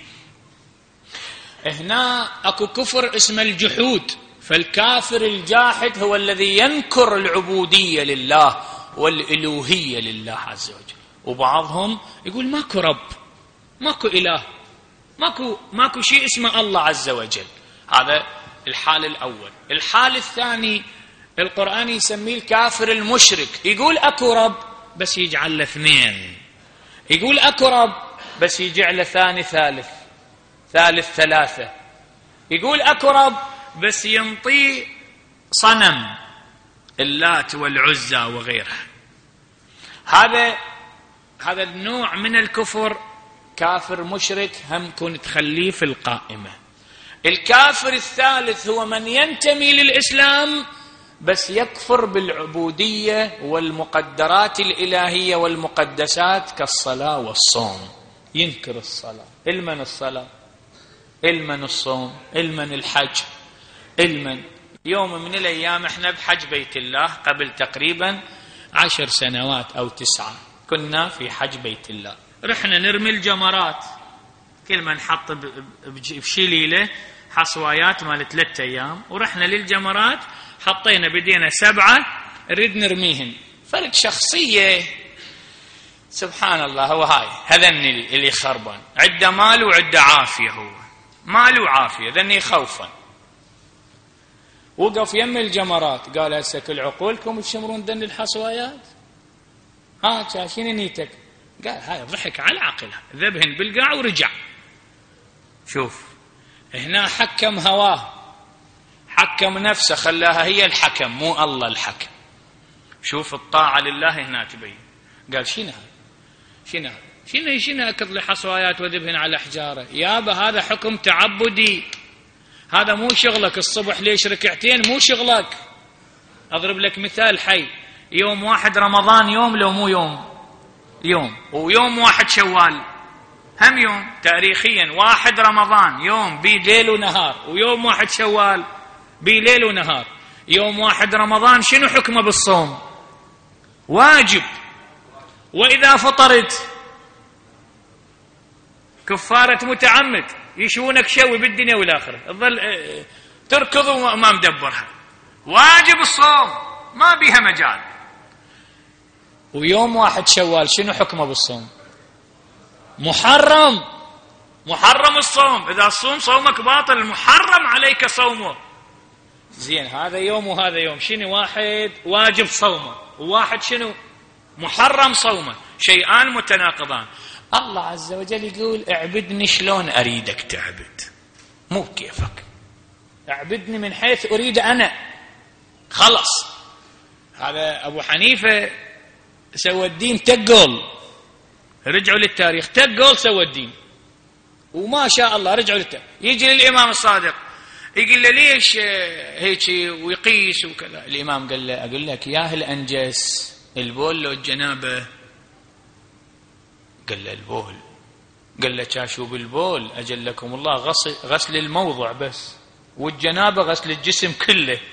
هنا أكو كفر اسمه الجحود، فالكافر الجاحد هو الذي ينكر العبودية لله والإلوهية لله عز وجل. وبعضهم يقول ماكو رب، ماكو إله، ماكو, ماكو شيء اسمه الله عز وجل. هذا الحال الأول. الحال الثاني القرآن يسميه الكافر المشرك، يقول أكو رب بس يجعل له اثنين، يقول أكو رب بس يجعل ثاني ثالث ثالث ثلاثة، يقول أكو رب بس ينطي صنم اللات والعزى وغيرها. هذا هذا النوع من الكفر كافر مشرك، هم كن تخليه في القائمة. الكافر الثالث هو من ينتمي للإسلام بس يكفر بالعبودية والمقدرات الإلهية والمقدسات كالصلاة والصوم، ينكر الصلاة. المن الصلاة، المن الصوم، المن الحج، المن. يوم من الأيام احنا بحج بيت الله قبل تقريبا عشر سنوات أو تسعة، كنا في حج بيت الله، رحنا نرمي الجمرات، كل من حط بشليلة حصوايات مال ثلاثة أيام، ورحنا للجمرات حطينا بدينا سبعة نريد نرميهن. فرق شخصية سبحان الله. هو هاي هذني اللي خربان، عنده مال وعنده عافية، هو مال وعافية، ذني خوفا. وقف يم الجمرات قال هسه كل عقولكم تشمرون دن الحصوايات؟ ها شاشين نيتك؟ قال هاي ضحك على عقلها، ذبهن بالقاع ورجع. شوف هنا حكم هواه، حكم نفسه، خلاها هي الحكم مو الله الحكم. شوف الطاعة لله هنا تبين. قال شنو هذا؟ شنو هذا؟ شنو شنو أكض لي حصوايات وذبهن على حجارة؟ يابا هذا حكم تعبدي، هذا مو شغلك. الصبح ليش ركعتين مو شغلك. أضرب لك مثال حي، يوم واحد رمضان يوم لو مو يوم؟ يوم. ويوم واحد شوال هم يوم تاريخيا. واحد رمضان يوم بليل ونهار، ويوم واحد شوال بليل ونهار. يوم واحد رمضان شنو حكمه بالصوم؟ واجب. وإذا فطرت كفارة متعمد، يشونك شوي بالدنيا والآخرة، تظل تركض وما مدبرها. واجب الصوم ما بيها مجال. ويوم واحد شوال شنو حكمه بالصوم؟ محرم، محرم الصوم. إذا الصوم صومك باطل، محرم عليك صومه. زين هذا يوم وهذا يوم، شنو واحد واجب صومه وواحد شنو محرم صومه، شيئان متناقضان. الله عز وجل يقول اعبدني شلون أريدك تعبد، مو كيفك. اعبدني من حيث أريد أنا، خلص. هذا أبو حنيفة سوى الدين تقول، رجعوا للتاريخ تقول سوى الدين، وما شاء الله رجعوا للتاريخ. يجي للإمام الصادق يقول له ليش هيك ويقيس وكذا. الإمام قال له أقول لك يا الأنجس البول لو الجنابة؟ قال له البول. قال له شاشوا بالبول أجلكم الله غسل, غسل الموضع بس، والجنابة غسل الجسم كله.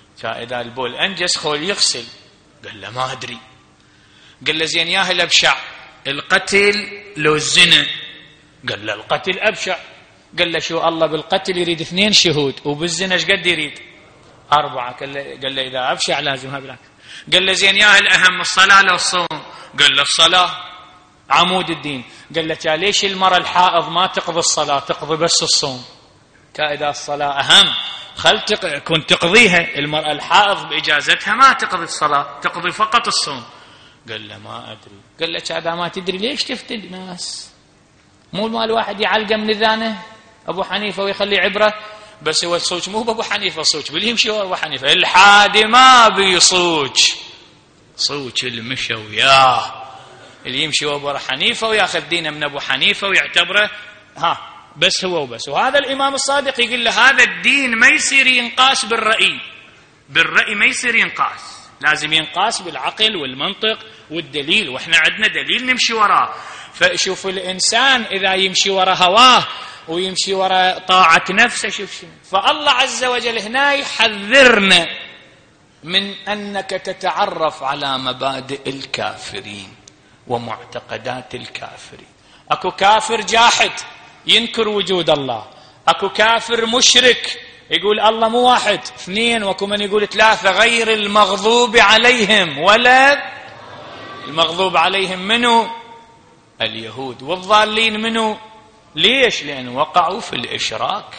إذا البول أنجس خول يغسل. قال له ما أدري. قال له زين ياهي الأبشع، القتل لو الزنا؟ قال له القتل أبشع. قال له شو الله بالقتل يريد اثنين شهود وبالزنا ايش قد يريد؟ أربعة. قال له, قال له إذا أبشع لازم هذا. قال له زين ياهي الأهم الصلاة لو الصوم؟ قال له الصلاة عمود الدين. قال له ليش المرأة الحائض ما تقضي الصلاة تقضي بس الصوم؟ كإذا الصلاة أهم خل تق... كنت تقضيها، المرأة الحائض بإجازتها ما تقضي الصلاة تقضي فقط الصوم. قال له ما أدري. قال له هذا ما تدري ليش تفتي الناس؟ مو ما الواحد يعلقه من ذانه أبو حنيفة ويخلي عبرة، بس هو الصوت مو بأبو حنيفة الصوت باللي يمشي ورا أبو حنيفة. الحادي ما بيصوت صوت المشى وياه، اللي يمشي ورا أبو حنيفة وياخذ دينه من أبو حنيفة ويعتبره ها بس هو وبس. وهذا الإمام الصادق يقول له هذا الدين ما يصير ينقاس بالرأي، بالرأي ما يصير ينقاس، لازم ينقاس بالعقل والمنطق والدليل، وإحنا عندنا دليل نمشي وراه. فشوف الإنسان إذا يمشي ورا هواه ويمشي ورا طاعة نفسه شوف شنو. فالله عز وجل هنا يحذرنا من أنك تتعرف على مبادئ الكافرين ومعتقدات الكافرين. أكو كافر جاحد ينكر وجود الله، أكو كافر مشرك يقول الله مو واحد اثنين، وكو من يقول ثلاثة، غير المغضوب عليهم ولا المغضوب عليهم منو؟ اليهود. والضالين منو؟ ليش؟ لأن وقعوا في الإشراك.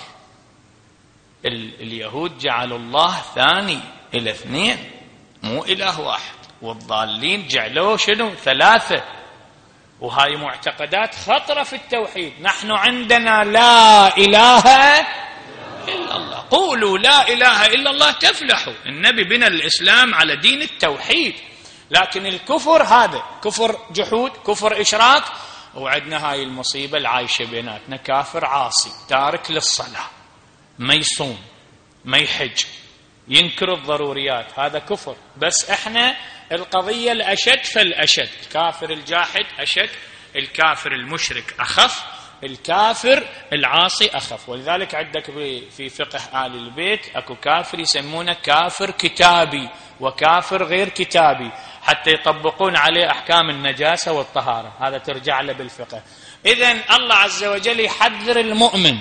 اليهود جعلوا الله ثاني إلى اثنين مو إله واحد، والضالين جعلوه شنو؟ ثلاثة. وهاي معتقدات خطرة في التوحيد. نحن عندنا لا إله إلا الله، قولوا لا إله إلا الله تفلحوا. النبي بنى الإسلام على دين التوحيد، لكن الكفر هذا كفر جحود كفر إشراك. وعندنا هاي المصيبة العايشة بيناتنا، كافر عاصي تارك للصلاة، ما يصوم ما يحج ينكر الضروريات، هذا كفر. بس احنا القضية الأشد فالأشد، الكافر الجاحد أشد، الكافر المشرك أخف، الكافر العاصي أخف. ولذلك عندك في فقه آل البيت أكو كافر يسمونه كافر كتابي وكافر غير كتابي، حتى يطبقون عليه أحكام النجاسة والطهارة، هذا ترجع له بالفقه. إذن الله عز وجل يحذر المؤمن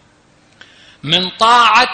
من طاعة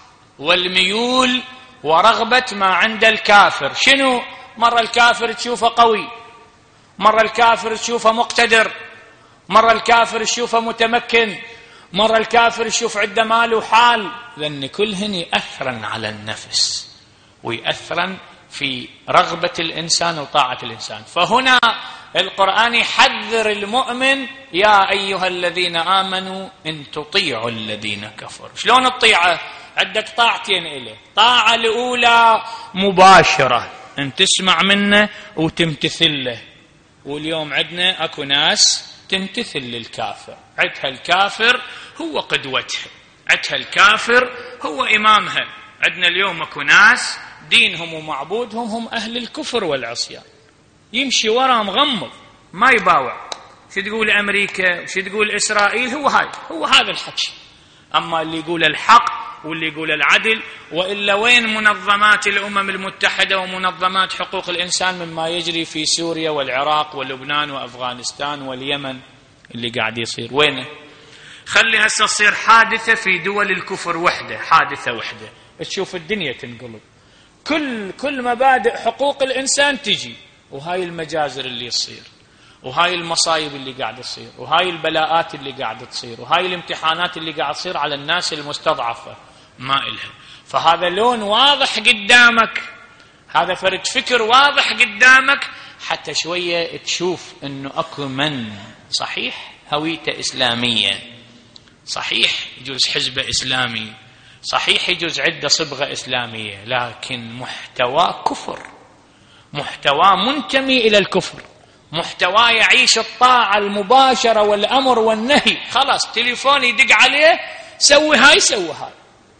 والميول ورغبة ما عند الكافر. شنو؟ مرة الكافر تشوفه قوي، مرة الكافر تشوفه مقتدر، مرة الكافر تشوفه متمكن، مرة الكافر تشوف عنده مال وحال، لأن كلهن يأثرن على النفس ويأثرن في رغبة الإنسان وطاعة الإنسان. فهنا القرآن يحذر المؤمن يا أيها الذين آمنوا إن تطيعوا الذين كفروا. شلون الطيعة؟ عندك طاعتين إليه، طاعة الأولى مباشرة أن تسمع منه وتمتثل له، واليوم عندنا أكو ناس تمتثل للكافر، عندها الكافر هو قدوتها، عندها الكافر هو إمامها. عندنا اليوم أكو ناس دينهم ومعبودهم هم أهل الكفر والعصيان، يمشي ورا مغمض ما يباوع، شو تقول أمريكا شو تقول إسرائيل، هو هاي هو هذا الحكي. أما اللي يقول الحق واللي يقول العدل، وإلا وين منظمات الأمم المتحدة ومنظمات حقوق الإنسان مما يجري في سوريا والعراق ولبنان وأفغانستان واليمن اللي قاعد يصير؟ وينه؟ خلي هسه تصير حادثة في دول الكفر وحدة، حادثة وحدة تشوف الدنيا تنقلب، كل كل مبادئ حقوق الإنسان تجي، وهاي المجازر اللي يصير، وهاي المصايب اللي قاعد تصير، وهاي البلاءات اللي قاعد تصير، وهاي الامتحانات اللي قاعد تصير على الناس المستضعفة ما إلها. فهذا لون واضح قدامك، هذا فرد فكر واضح قدامك، حتى شوية تشوف أنه أكو من صحيح هويته إسلامية، صحيح يجوز حزب إسلامي، صحيح يجوز عدة صبغة إسلامية، لكن محتوى كفر، محتوى منتمي إلى الكفر، محتوى يعيش الطاعة المباشرة والأمر والنهي. خلاص تليفون يدق عليه سوي هاي سوي هاي،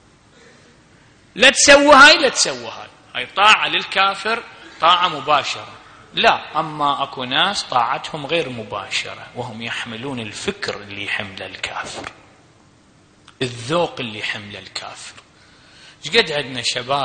لا تسوي هاي لا تسوي هاي، هاي طاعة للكافر طاعة مباشرة. لا، أما أكو ناس طاعتهم غير مباشرة، وهم يحملون الفكر اللي يحمل الكافر، الذوق اللي يحمل الكافر. شقد عندنا شباب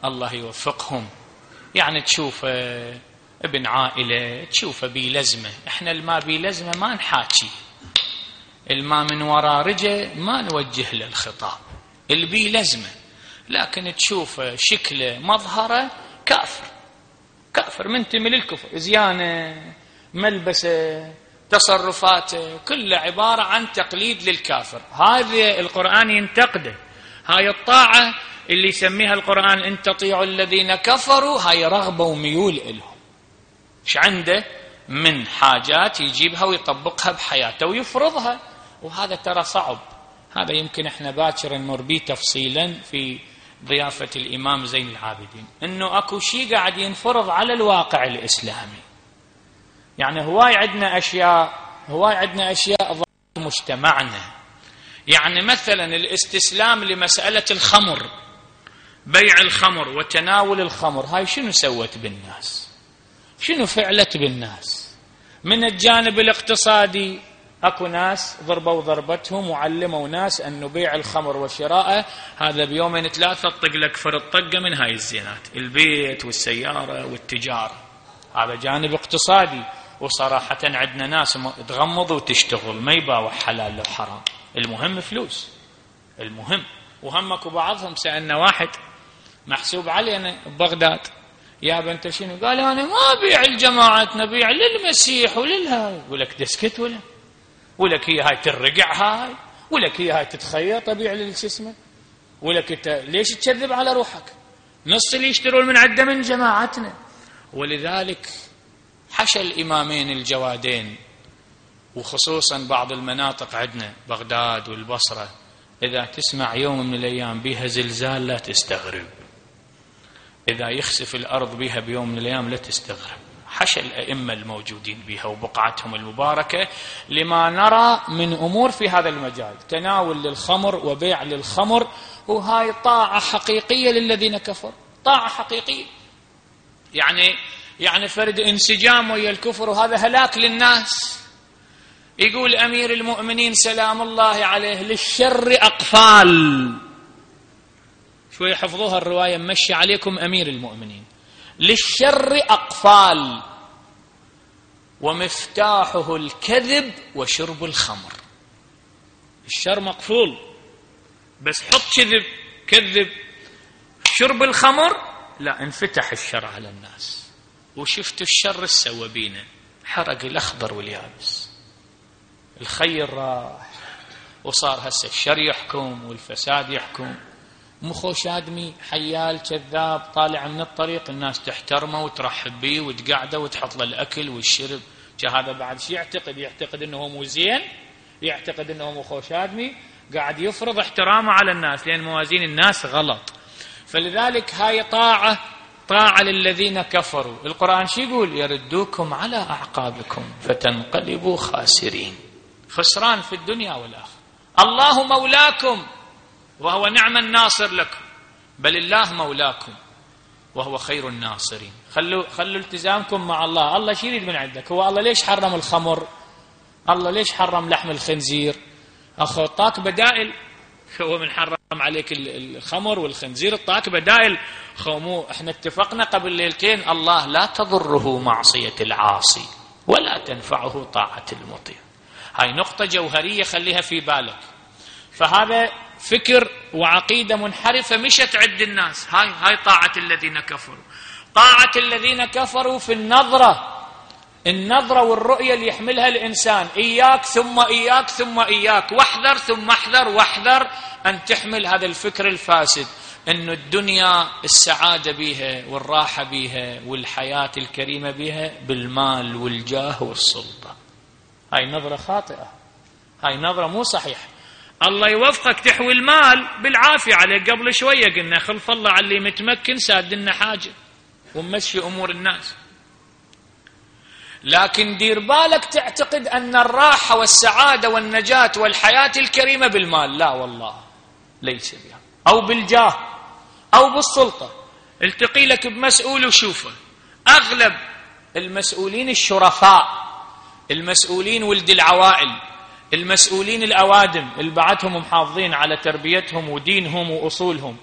الله يوفقهم، يعني تشوف ابن عائلة تشوفه بلزمة. احنا الما بلزمة ما نحاكي، الما من وراء رجه ما نوجه له الخطاب، البي لزمة. لكن تشوف شكله مظهره كافر، كافر منتمي للكفر، زيانه ملبسه تصرفاته كلها عبارة عن تقليد للكافر. هذا القرآن ينتقده. هاي الطاعة اللي يسميها القرآن إن تطيعوا الذين كفروا، هاي رغبة وميول إلهم، إيش عنده من حاجات يجيبها ويطبقها بحياته ويفرضها. وهذا ترى صعب، هذا يمكن احنا باكر نمر به تفصيلا في ضيافة الإمام زين العابدين، إنه أكو شيء قاعد ينفرض على الواقع الإسلامي. يعني هواي عندنا أشياء هواي عندنا أشياء ضد مجتمعنا. يعني مثلا الاستسلام لمسألة الخمر، بيع الخمر وتناول الخمر، هاي شنو سوت بالناس؟ شنو فعلت بالناس؟ من الجانب الاقتصادي اكو ناس ضربوا ضربتهم وعلموا ناس انه بيع الخمر وشراءه هذا بيومين ثلاثه تطق لك فرد طقه من هاي الزينات، البيت والسياره والتجاره. هذا جانب اقتصادي. وصراحه عندنا ناس تغمض وتشتغل، ما يباوع حلال لو حرام، المهم فلوس، المهم. وهمك وبعضهم سالنا واحد محسوب علينا ببغداد، يا بنت شنو؟ قال انا ما ابيع الجماعات، نبيع للمسيح وللهاي. ولك تسكت ولا ولك هي هاي ترقع هاي، ولك هي هاي تتخيط ابيع للجسمه، ولك انت ليش تكذب على روحك؟ نص اللي يشترون من عده من جماعتنا. ولذلك حشى الامامين الجوادين، وخصوصا بعض المناطق عندنا بغداد والبصره، اذا تسمع يوم من الايام بها زلزال لا تستغرب، اذا يخسف الارض بها بيوم من الايام لا تستغرب. حشى الأئمة الموجودين بها وبقعتهم المباركة لما نرى من أمور في هذا المجال، تناول للخمر وبيع للخمر. وهاي طاعة حقيقية للذين كفروا، طاعة حقيقية. يعني يعني فرد انسجام ويا الكفر، وهذا هلاك للناس. يقول أمير المؤمنين سلام الله عليه للشر أقفال. شوي حفظوها الرواية، مشي عليكم أمير المؤمنين. للشر أقفال ومفتاحه الكذب وشرب الخمر. الشر مقفول، بس حط كذب كذب شرب الخمر لا، انفتح الشر على الناس. وشفتوا الشر السوى بينا، حرق الأخضر واليابس، الخير راح وصار هسه الشر يحكم والفساد يحكم. مخوش آدمي حيال كذاب طالع من الطريق، الناس تحترمه وترحب به وتقعده وتحط له الأكل والشرب. هذا بعد شي يعتقد يعتقد أنه مو زين، يعتقد أنه مخوش آدمي، قاعد يفرض احترامه على الناس، لأن موازين الناس غلط. فلذلك هاي طاعة طاعة للذين كفروا. القرآن شي يقول؟ يردوكم على أعقابكم فتنقلبوا خاسرين، خسران في الدنيا والآخرة. الله مولاكم وهو نعم الناصر لكم، بل الله مولاكم وهو خير الناصرين. خلوا خلوا التزامكم مع الله. الله شو يريد من عندك؟ هو الله ليش حرم الخمر؟ الله ليش حرم لحم الخنزير؟ أخو طاك بدائل. هو من حرم عليك الخمر والخنزير، الطاك بدائل. خومو احنا اتفقنا قبل ليلتين الله لا تضره معصية العاصي ولا تنفعه طاعة المطيع. هاي نقطة جوهرية خليها في بالك. فهذا فكر وعقيدة منحرفة مشت عند الناس. هاي هاي طاعة الذين كفروا. طاعة الذين كفروا في النظرة، النظرة والرؤية اللي يحملها الإنسان، إياك ثم إياك ثم إياك، واحذر ثم احذر واحذر أن تحمل هذا الفكر الفاسد أن الدنيا السعادة بها والراحة بها والحياة الكريمة بها بالمال والجاه والسلطة. هاي نظرة خاطئة، هاي نظرة مو صحيحة. الله يوفقك تحوي المال بالعافية عليك. قبل شوية قلنا خلف الله على اللي متمكن ساد لنا حاجة ومشي أمور الناس. لكن دير بالك تعتقد أن الراحة والسعادة والنجاة والحياة الكريمة بالمال، لا والله ليس بها، أو بالجاه أو بالسلطة. التقي لك بمسؤول وشوفه، أغلب المسؤولين الشرفاء، المسؤولين ولد العوائل، المسؤولين الأوادم اللي بعدهم محافظين على تربيتهم ودينهم وأصولهم،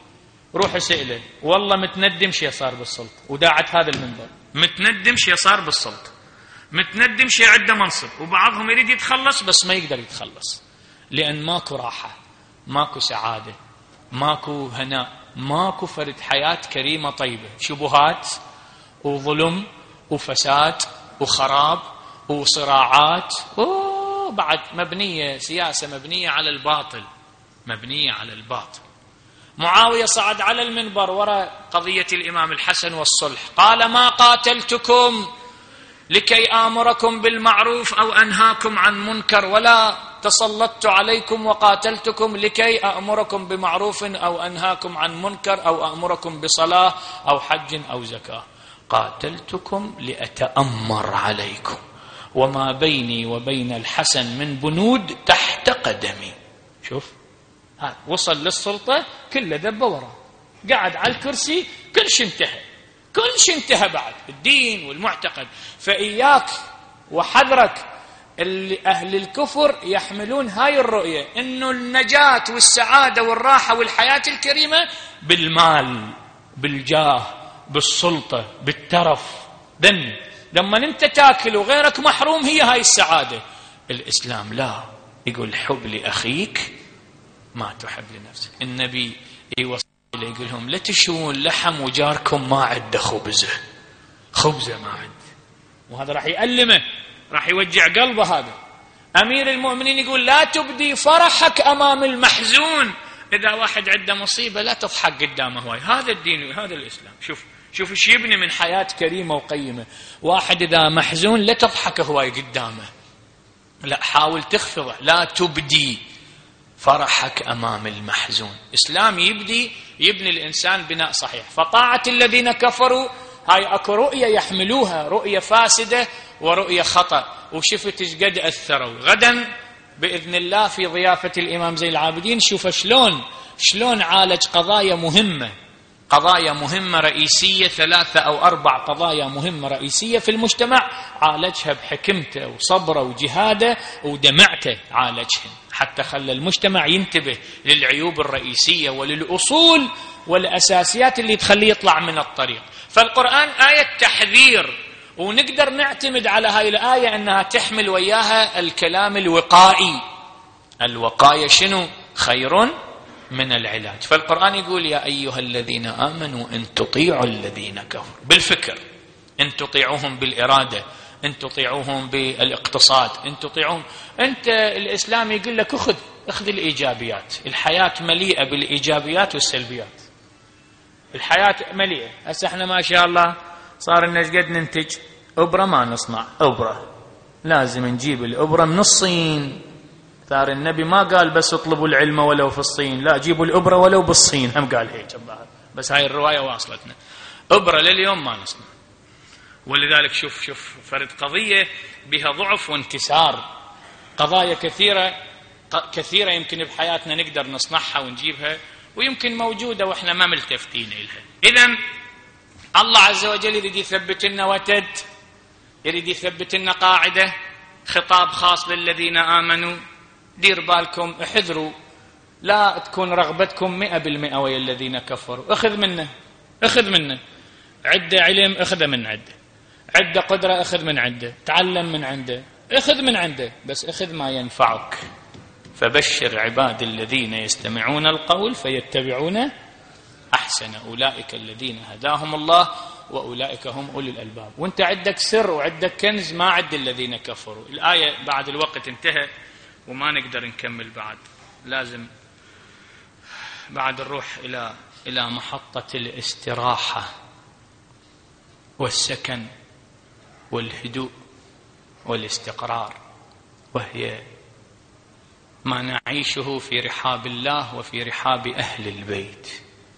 روح سئله والله متندم شي صار بالسلطة وداعت هذا المنبر، متندم شي صار بالسلطة، متندم شي عنده منصب، وبعضهم يريد يتخلص بس ما يقدر يتخلص، لأن ماكو راحة، ماكو سعادة، ماكو هناء، ماكو فرد حياة كريمة طيبة، شبهات وظلم وفساد وخراب وصراعات، أوه بعد مبنية سياسة مبنية على الباطل، مبنية على الباطل. معاوية صعد على المنبر وراء قضية الإمام الحسن والصلح، قال ما قاتلتكم لكي آمركم بالمعروف أو أنهاكم عن منكر، ولا تسلطت عليكم وقاتلتكم لكي أأمركم بمعروف أو أنهاكم عن منكر أو أأمركم بصلاة أو حج أو زكاة، قاتلتكم لأتأمر عليكم، وما بيني وبين الحسن من بنود تحت قدمي. شوف هذا وصل للسلطة كله دب وراه، قاعد على الكرسي كل شيء انتهى، كل شيء انتهى بعد الدين والمعتقد. فإياك وحذرك اللي أهل الكفر يحملون هاي الرؤية إنه النجاة والسعادة والراحة والحياة الكريمة بالمال بالجاه بالسلطة بالترف. دن لما انت تاكل وغيرك محروم هي هاي السعادة. الإسلام لا، يقول حب لأخيك ما تحب لنفسك. النبي يوصي يقول لهم لا تشون لحم وجاركم ما عنده خبزة، خبزة ما عنده، وهذا راح يألمه، راح يوجع قلبه. هذا أمير المؤمنين يقول لا تبدي فرحك أمام المحزون، إذا واحد عنده مصيبة لا تضحك قدامه هواي. هذا الدين، هذا الإسلام. شوف شوف ايش يبني من حياة كريمة وقيمة. واحد إذا محزون لا تضحك هواي قدامه، لا حاول تخفضه، لا تبدي فرحك أمام المحزون. إسلام يبدي يبني الإنسان بناء صحيح. فطاعة الذين كفروا هاي أكو رؤية يحملوها، رؤية فاسدة ورؤية خطأ، وشفت ايش قد أثروا. غدا بإذن الله في ضيافة الإمام زين العابدين شوف شلون شلون عالج قضايا مهمة، قضايا مهمة رئيسية، ثلاثة أو أربع قضايا مهمة رئيسية في المجتمع، عالجها بحكمته وصبره وجهاده ودمعته، عالجهم حتى خلى المجتمع ينتبه للعيوب الرئيسية وللأصول والأساسيات اللي تخليه يطلع من الطريق. فالقرآن آية تحذير، ونقدر نعتمد على هاي الآية أنها تحمل وياها الكلام الوقائي. الوقاية شنو؟ خير من العلاج. فالقرآن يقول يا أيها الذين آمنوا إن تطيعوا الذين كفروا بالفكر، إن تطيعوهم بالإرادة، إن تطيعوهم بالاقتصاد، إن تطيعوهم. أنت الإسلام يقول لك أخذ أخذ الإيجابيات. الحياة مليئة بالإيجابيات والسلبيات، الحياة مليئة. هسه احنا ما شاء الله صار لنا قد ننتج أبرة، ما نصنع أبرة، لازم نجيب الأبرة من الصين. ثار النبي ما قال بس اطلبوا العلم ولو في الصين، لا جيبوا الأبرة ولو بالصين، هم قال هيك بعد. بس هاي الرواية واصلتنا، أبرة لليوم ما نصنع. ولذلك شوف شوف فرد قضية بها ضعف وانكسار. قضايا كثيرة كثيرة يمكن بحياتنا نقدر نصنعها ونجيبها، ويمكن موجودة وإحنا ما ملتفتين إلها. إذن الله عز وجل يريد يثبت لنا وتد، يريد يثبت لنا قاعدة، خطاب خاص للذين آمنوا. دير بالكم، احذروا لا تكون رغبتكم مئة بالمئة ويا الذين كفروا. اخذ منه اخذ منه عدة علم اخذ من عنده، عدة قدرة اخذ من عنده، تعلم من عنده، اخذ من عنده، بس اخذ ما ينفعك. فبشر عباد الذين يستمعون القول فيتبعون أحسن أولئك الذين هداهم الله وأولئك هم أولي الألباب. وانت عندك سر وعندك كنز ما عد الذين كفروا. الآية بعد الوقت انتهى وما نقدر نكمل بعد، لازم بعد نروح إلى إلى محطة الاستراحة والسكن والهدوء والاستقرار، وهي ما نعيشه في رحاب الله وفي رحاب أهل البيت.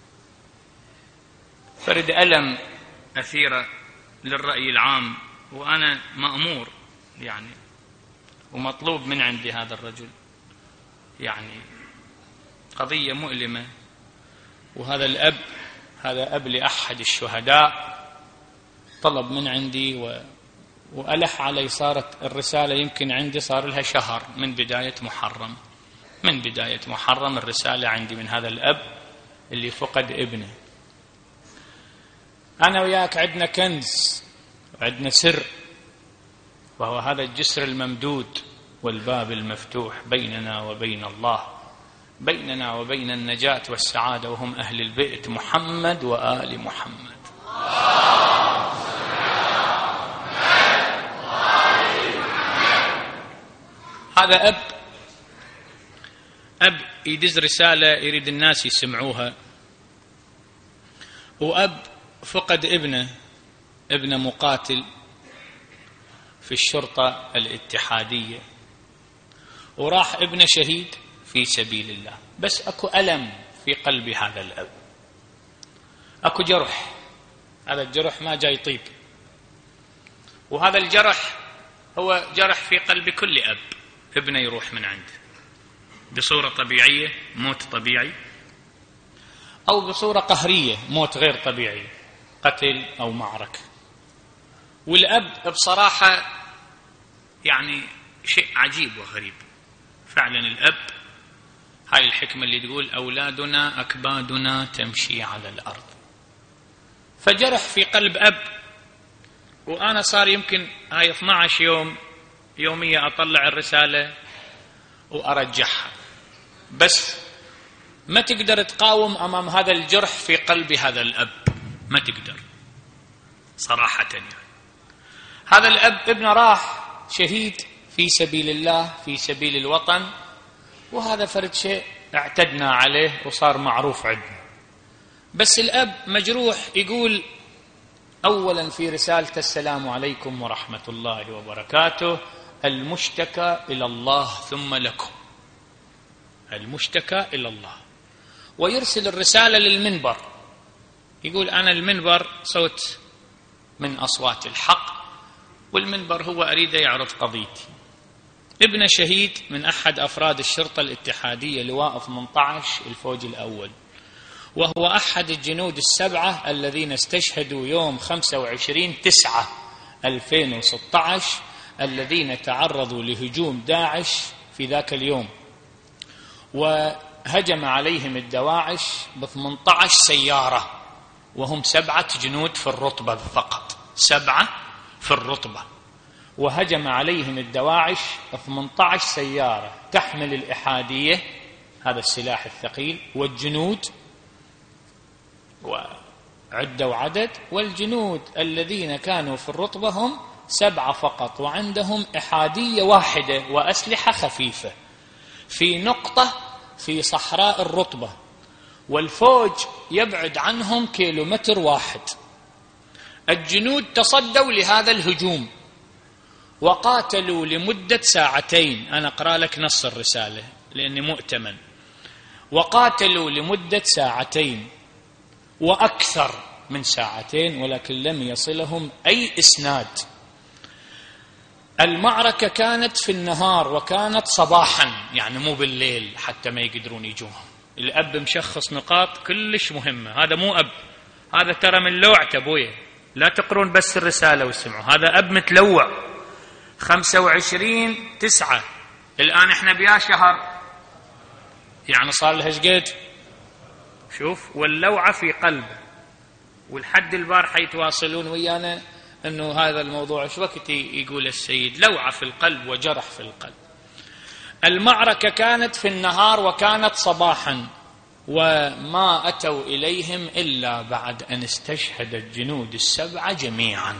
فرد ألم أثيرة للرأي العام، وأنا مأمور يعني ومطلوب من عندي هذا الرجل، يعني قضية مؤلمة. وهذا الأب، هذا أب لأحد الشهداء، طلب من عندي و... وألح علي. صارت الرسالة يمكن عندي صار لها شهر من بداية محرم، من بداية محرم الرسالة عندي من هذا الأب اللي فقد ابنه. أنا وياك عندنا كنز وعندنا سر، وهو هذا الجسر الممدود والباب المفتوح بيننا وبين الله، بيننا وبين النجاة والسعادة، وهم أهل البيت محمد وآل محمد. هذا أب أب يدز رسالة يريد الناس يسمعوها، وأب فقد ابنه، ابنه مقاتل في الشرطة الاتحادية، وراح ابنه شهيد في سبيل الله، بس أكو ألم في قلب هذا الأب، أكو جرح، هذا الجرح ما جاي يطيب، وهذا الجرح هو جرح في قلب كل أب ابنه يروح من عنده بصورة طبيعية، موت طبيعي، أو بصورة قهرية، موت غير طبيعي، قتل أو معركة. والأب بصراحة يعني شيء عجيب وغريب فعلا. الأب هاي الحكمة اللي تقول أولادنا أكبادنا تمشي على الأرض، فجرح في قلب أب. وأنا صار يمكن هاي اثني عشر يوم يومية أطلع الرسالة وأرجعها، بس ما تقدر تقاوم أمام هذا الجرح في قلب هذا الأب، ما تقدر صراحة يعني. هذا الأب ابنه راح شهيد في سبيل الله، في سبيل الوطن، وهذا فرد شيء اعتدنا عليه وصار معروف عندنا، بس الأب مجروح. يقول أولا في رسالة السلام عليكم ورحمة الله وبركاته، المشتكى إلى الله ثم لكم، المشتكى إلى الله. ويرسل الرسالة للمنبر، يقول أنا المنبر صوت من أصوات الحق، والمنبر هو أريد يعرض قضيتي. ابن شهيد من أحد أفراد الشرطة الاتحادية لواء ثمانية عشر الفوج الأول، وهو أحد الجنود السبعة الذين استشهدوا يوم خمسة وعشرين تسعة ألفين وستة عشر الذين تعرضوا لهجوم داعش في ذاك اليوم، وهجم عليهم الدواعش ب ثمانية عشر سيارة، وهم سبعة جنود في الرتبة فقط، سبعة في الرتبة، وهجم عليهم الدواعش ثمانية عشر سيارة تحمل الإحادية، هذا السلاح الثقيل، والجنود وعدة وعدد، والجنود الذين كانوا في الرتبة هم سبعة فقط، وعندهم إحادية واحدة وأسلحة خفيفة في نقطة في صحراء الرتبة، والفوج يبعد عنهم كيلومتر واحد. الجنود تصدوا لهذا الهجوم وقاتلوا لمدة ساعتين، أنا أقرأ لك نص الرسالة لأني مؤتمن، وقاتلوا لمدة ساعتين وأكثر من ساعتين، ولكن لم يصلهم أي إسناد. المعركة كانت في النهار وكانت صباحا، يعني مو بالليل حتى ما يقدرون يجوهم. الأب مشخص نقاط كلش مهمة، هذا مو أب، هذا ترى من لوعته أبويا، لا تقرون بس الرسالة واسمعوا، هذا أب متلوع. خمسة وعشرين تسعة الآن احنا بيا شهر، يعني صار له شقد، شوف، واللوعة في قلبه. والحد البارحة يتواصلون ويانا أنه هذا الموضوع شو وقت يقول السيد، لوعة في القلب وجرح في القلب. المعركة كانت في النهار وكانت صباحا، وما أتوا إليهم إلا بعد أن استشهد الجنود السبعة جميعا.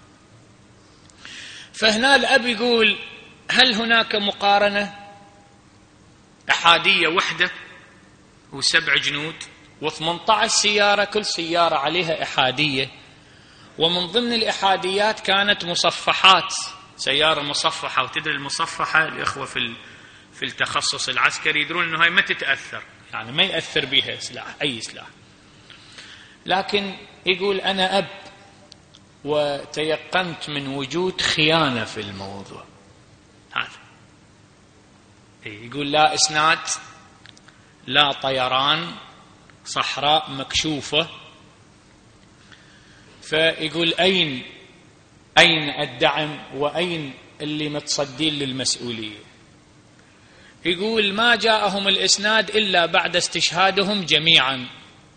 فهنا الأب يقول هل هناك مقارنة؟ أحادية وحدة وسبع جنود وثمانية عشر سيارة، كل سيارة عليها إحادية، ومن ضمن الإحاديات كانت مصفحات، سيارة مصفحة. وتدري المصفحة الإخوة في في التخصص العسكري يدرون أنه هاي ما تتأثر، يعني ما يأثر بها سلاح، أي سلاح. لكن يقول أنا أب وتيقنت من وجود خيانة في الموضوع هذا. يقول لا إسناد، لا طيران، صحراء مكشوفة. فيقول أين أين الدعم وأين اللي متصدين للمسؤولية؟ يقول ما جاءهم الإسناد إلا بعد استشهادهم جميعا،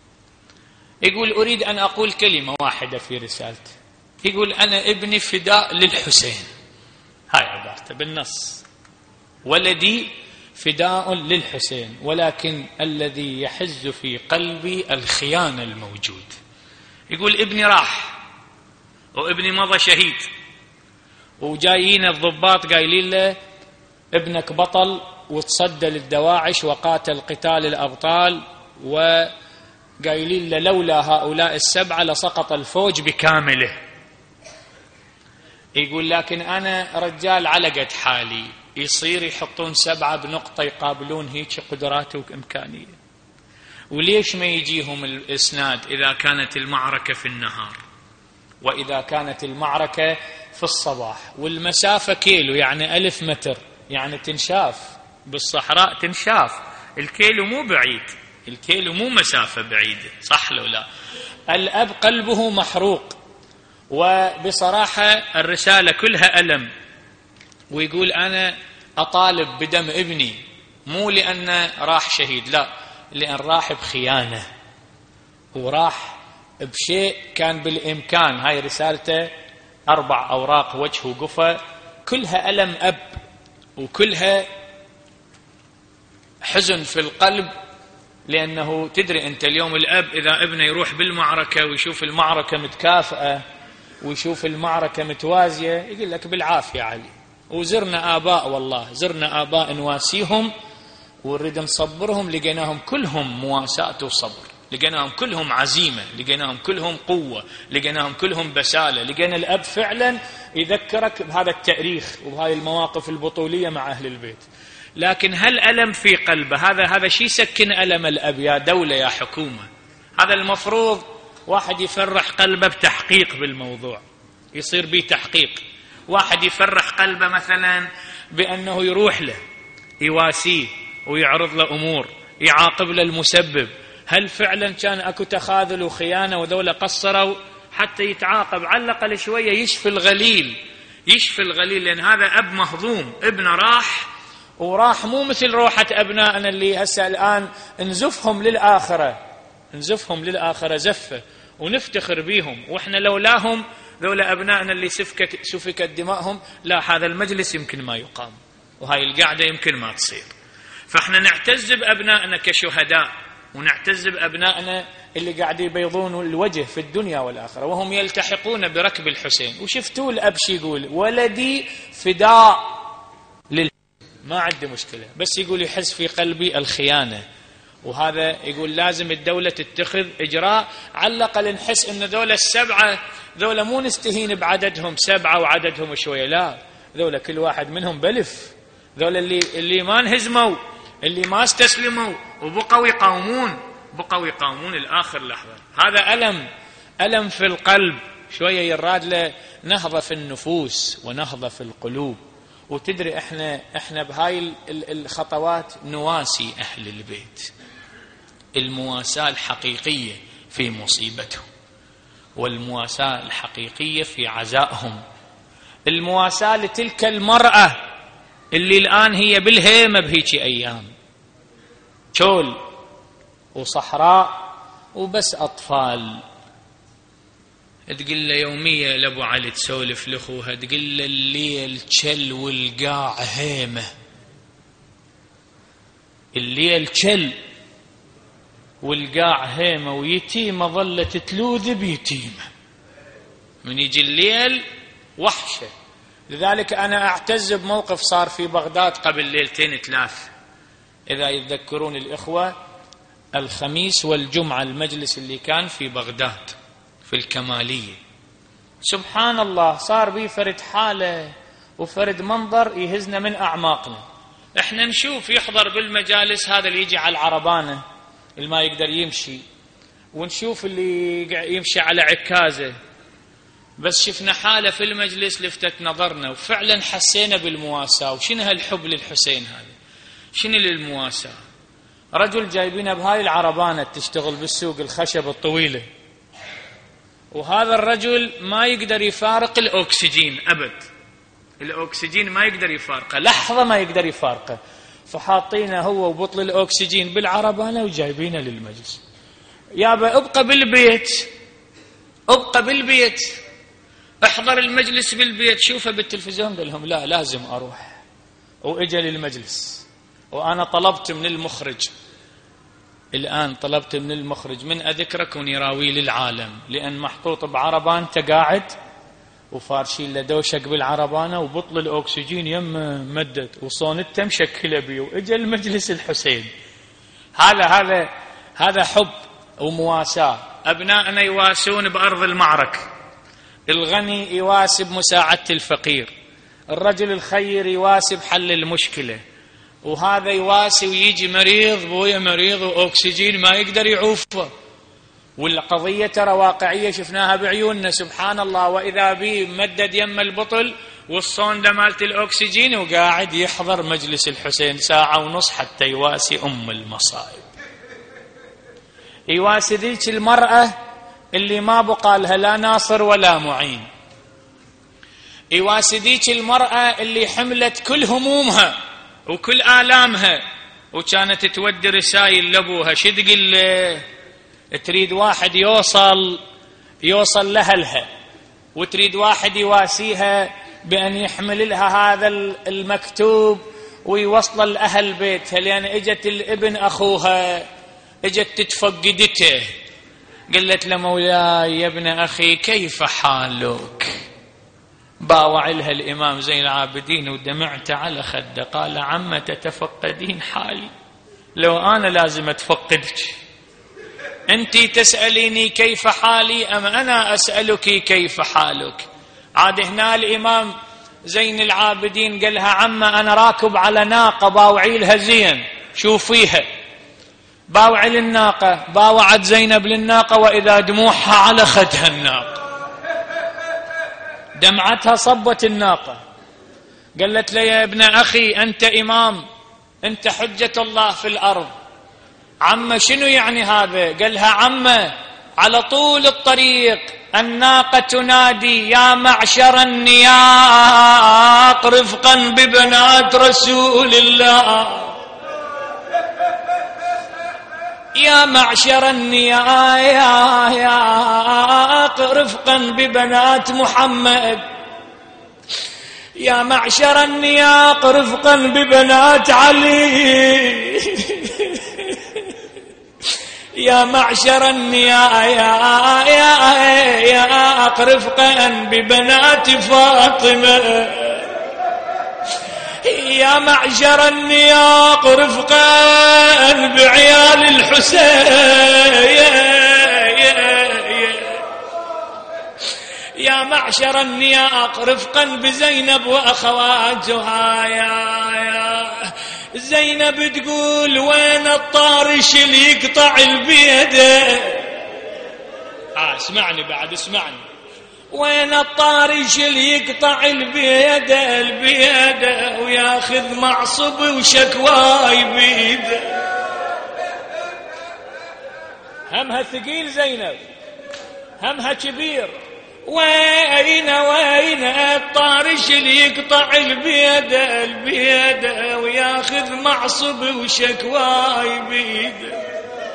يقول أريد أن أقول كلمة واحدة في رسالته، يقول أنا ابني فداء للحسين، هاي عبارته بالنص، ولدي فداء للحسين، ولكن الذي يحز في قلبي الخيانة الموجود. يقول ابني راح وابني مضى شهيد، وجايين الضباط قايلين له ابنك بطل وتصدى للدواعش وقاتل قتال الأبطال، وقايلين له لولا هؤلاء السبعة لسقط الفوج بكامله. يقول لكن أنا رجال على قد حالي، يصير يحطون سبعة بنقطة يقابلون هيك قدراته وإمكانية، وليش ما يجيهم الإسناد إذا كانت المعركة في النهار وإذا كانت المعركة في الصباح، والمسافة كيلو يعني ألف متر، يعني تنشاف بالصحراء، تنشاف الكيلو مو بعيد، الكيلو مو مسافة بعيدة، صح لو لا؟ الأب قلبه محروق، وبصراحة الرسالة كلها ألم، ويقول أنا أطالب بدم ابني، مو لأنه راح شهيد، لا، لأن راح بخيانة وراح بشيء كان بالإمكان. هاي رسالته أربع أوراق وجه وقفة، كلها ألم أب وكلها حزن في القلب، لأنه تدري أنت اليوم الأب إذا ابنه يروح بالمعركة ويشوف المعركة متكافئة ويشوف المعركة متوازية يقول لك بالعافية علي. وزرنا آباء، والله زرنا آباء نواسيهم ونريد نصبرهم، لقيناهم كلهم مواساة وصبر، لقيناهم كلهم عزيمة، لقيناهم كلهم قوة، لقيناهم كلهم بسالة، لقينا الأب فعلا يذكرك بهذا التاريخ وبهذه المواقف البطولية مع أهل البيت. لكن هل ألم في قلبه؟ هذا هذا شيء يسكن ألم الأب يا دولة يا حكومة. هذا المفروض واحد يفرح قلبه بتحقيق بالموضوع، يصير به تحقيق. واحد يفرح قلبه مثلا بأنه يروح له يواسيه ويعرض له أمور، يعاقب له المسبب. هل فعلا كان أكو تخاذل وخيانة وذولا قصروا حتى يتعاقب؟ على الأقل شوية يشفي الغليل، يشفي الغليل، لأن هذا أب مهضوم، ابنه راح، وراح مو مثل روحة أبنائنا اللي هسه الآن نزفهم للآخرة، نزفهم للآخرة زفة ونفتخر بيهم، وإحنا لولاهم ذولا أبنائنا اللي سفكت سفكت دمائهم لا هذا المجلس يمكن ما يقام، وهاي القعدة يمكن ما تصير. فإحنا نعتز بأبنائنا كشهداء، ونعتز بأبنائنا اللي قاعد يبيضون الوجه في الدنيا والآخرة وهم يلتحقون بركب الحسين. وشفتوا الأب شي يقول؟ ولدي فداء لل ما عندي مشكلة، بس يقول يحس في قلبي الخيانة. وهذا يقول لازم الدولة تتخذ إجراء، على الأقل نحس إن ذولا السبعة ذولا مو نستهين بعددهم سبعة وعددهم شوية، لا، ذولا كل واحد منهم بلف، ذولا اللي اللي ما انهزموا، اللي ما استسلموا وبقوا يقاومون، بقوا يقاومون الآخر لحظة. هذا ألم، ألم في القلب، شوية يراد له نهضة في النفوس ونهضة في القلوب. وتدري احنا احنا بهاي الخطوات نواسي أهل البيت، المواساة الحقيقية في مصيبتهم، والمواساة الحقيقية في عزائهم، المواساة لتلك المرأة اللي الآن هي بالهيمة بهيك أيام، شول وصحراء وبس أطفال. تقول له يومية لأبو علي تسولف لأخوها، تقول له الليل شل والقاع هيمة، الليل شل والقاع هيمة، ويتيمة ظلت تلوذ بيتيمة، من يجي الليل وحشة. لذلك أنا أعتز بموقف صار في بغداد قبل ليلتين ثلاث، إذا يتذكرون الإخوة، الخميس والجمعة المجلس اللي كان في بغداد في الكمالية، سبحان الله صار بي فرد حالة وفرد منظر يهزنا من أعماقنا. احنا نشوف يحضر بالمجالس هذا اللي يجي على العربانة اللي ما يقدر يمشي، ونشوف اللي يمشي على عكازة، بس شفنا حالة في المجلس لفتت نظرنا وفعلا حسينا بالمواساة. وشنو هالحب للحسين هذا؟ شنو للمواساة؟ رجل جايبينه بهاي العربانة تشتغل بالسوق الخشب الطويلة، وهذا الرجل ما يقدر يفارق الأكسجين أبد، الأكسجين ما يقدر يفارقه لحظة، ما يقدر يفارقه، فحاطينه هو وبطل الأكسجين بالعربانة وجايبينه للمجلس. يابا ابقى بالبيت، ابقى بالبيت، احضر المجلس بالبيت، شوفه بالتلفزيون. قال لهم لا لازم اروح. واجا للمجلس، وانا طلبت من المخرج، الان طلبت من المخرج من اذكرك ونراوي للعالم، لان محطوط بعربان انت قاعد وفارشين له دوشك بالعربانه وبطل الاكسجين يمه مدد وصونته مشكله بيه. واجا المجلس الحسين. هذا هذا هذا حب ومواساه. ابنائنا يواسون بارض المعركه، الغني يواسي بمساعده الفقير، الرجل الخير يواسي بحل المشكله، وهذا يواسي ويجي مريض بويا مريض واكسجين ما يقدر يعوفه. والقضيه ترى واقعيه شفناها بعيوننا سبحان الله. واذا بي مدد يم البطل والصونده مالت الاكسجين وقاعد يحضر مجلس الحسين ساعه ونص حتى يواسي ام المصائب. يواسي ذيك المراه اللي ما بقى لها لا ناصر ولا معين. يواسي ذيك المراه اللي حملت كل همومها وكل آلامها وكانت تودي رسائل لابوها. شو تقول له؟ تريد واحد يوصل يوصل لها لها، وتريد واحد يواسيها بأن يحمل لها هذا المكتوب ويوصل لأهل بيتها، لأن اجت الابن أخوها اجت تتفقدته. قالت له مولاي يا ابن أخي كيف حالك؟ باوع لها الإمام زين العابدين ودمعت على خده. قال عم تتفقدين حالي؟ لو أنا لازم أتفقدك. أنت تسأليني كيف حالي أم أنا أسألك كيف حالك؟ عاد هنا الإمام زين العابدين قال لها عم أنا راكب على ناقة باوعي لها زين شوفيها. باوعي للناقة، باوعت زينب للناقة وإذا دموعها على خدها الناقة، دمعتها صبت الناقة. قالت لي يا ابن أخي أنت إمام، أنت حجة الله في الأرض. عم شنو يعني هذا؟ قالها عم على طول الطريق الناقة تنادي يا معشر النياق رفقا ببنات رسول الله، يا معشر النياق رفقا ببنات محمد، يا معشر النياق رفقا ببنات علي، يا معشر النياق رفقا ببنات فاطمة، يا معشر النياق رفقا بعيال الحسين، يا معشر النياق رفقا بزينب وأخواتها. يا يا زينب تقول وين الطارش اللي يقطع البيدة؟ آه اسمعني بعد اسمعني. وين الطارش اللي يقطع البيدة البيدة وياخذ معصب وشكواي بيده؟ همها ثقيل زينب، همها كبير. وين وين الطارش اللي يقطع البيدة البيدة وياخذ معصب وشكواي بيده؟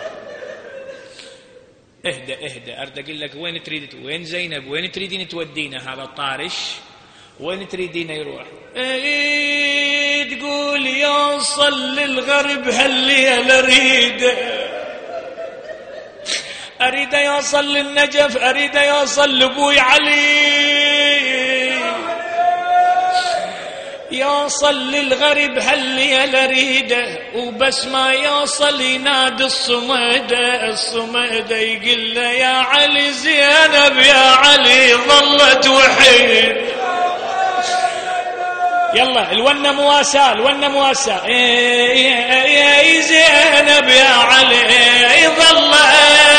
اهدى اهدى ارد اقول لك وين تريد، وين زينب، وين تريدين تودينا هذا الطارش؟ وين تريدين يروح؟ ايه تقول يوصل للغرب هالليله اريده، اريد يوصل للنجف، اريد يوصل لابوي علي، يوصل للغرب هالليله اريده، وبس ما يوصل ينادي الصميده الصميده يقول له يا علي زينب يا علي ظلت وحيد. يلا الونه مواساه الونه مواساه. يا زينب يا علي ظلت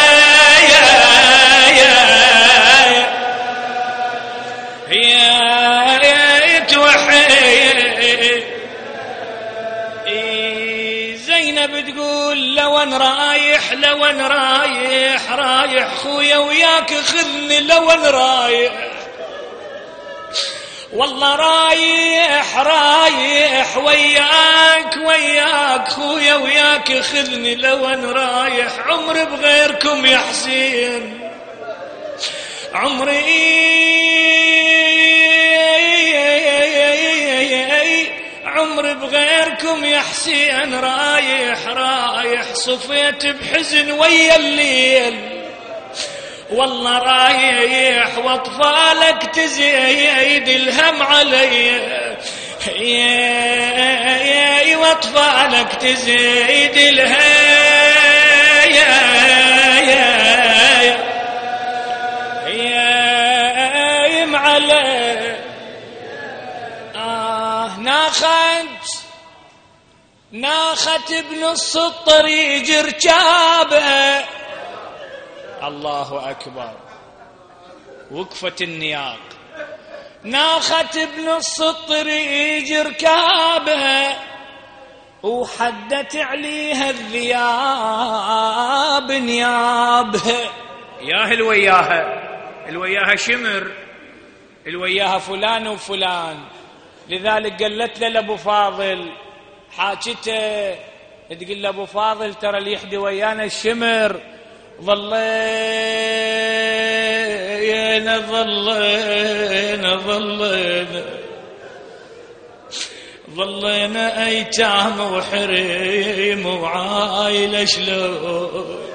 زينب تقول لوين رايح لوين رايح رايح خويا وياك خذني لوين رايح، والله رايح رايح وياك وياك خويا وياك خذني لوين رايح عمري بغيركم يا حسين عمري عمري بغيركم يا حسين رايح رايح صفيت بحزن ويا الليل والله رايح واطفالك تزيد الهم علي يا واطفالك تزيد الهم علي آه ناخت ناخت بنص الطريق ركابه الله أكبر وقفت النياق ناخت بنص الطريق ركابها وحدت عليها الذياب نيابها يا الوياها الوياها شمر الوياها فلان وفلان لذلك قالت له لابو فاضل حاجته تقول له ابو فاضل ترى اللي يحدي ويانا الشمر ظلينا ظلينا ظلينا ظلينا ايتام وحريم وعايله شلون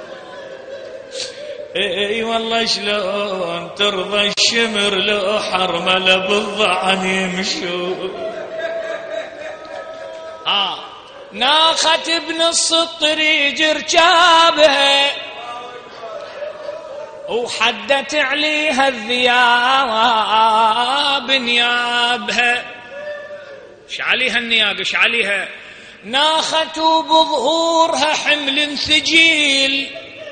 اي والله شلون ترضى الشمر لو حرمله بالضعن يمشون اه ناخت بنص الطريق ركابها وحدت عليها الذياب نيابها ايش عليها النياب ايش عليها ناخت بظهورها حمل ثقيل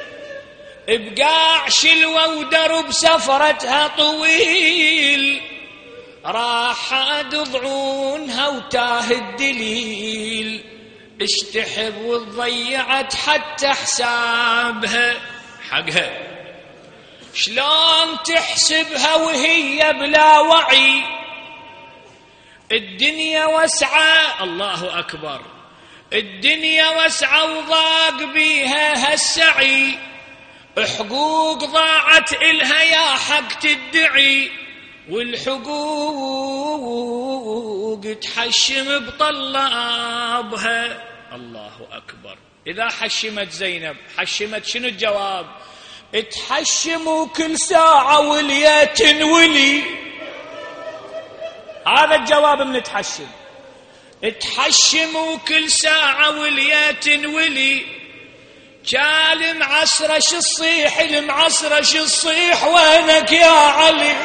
بقاع شلوة ودرب سفرتها طويل راحت ضعونها وتاه الدليل اشتحب وضيعت حتى حسابها حقها شلون تحسبها وهي بلا وعي الدنيا وسعة الله أكبر الدنيا وسعة وضاق بيها هالسعي حقوق ضاعت إلها يا حق تدعي والحقوق تحشم بطلابها الله أكبر إذا حشمت زينب حشمت شنو الجواب تحشموا كل ساعة وليا تنولي هذا الجواب من تحشم تحشموا كل ساعة وليا تنولي كان معسرة شو الصيح المعسرة شو الصيح وينك يا علي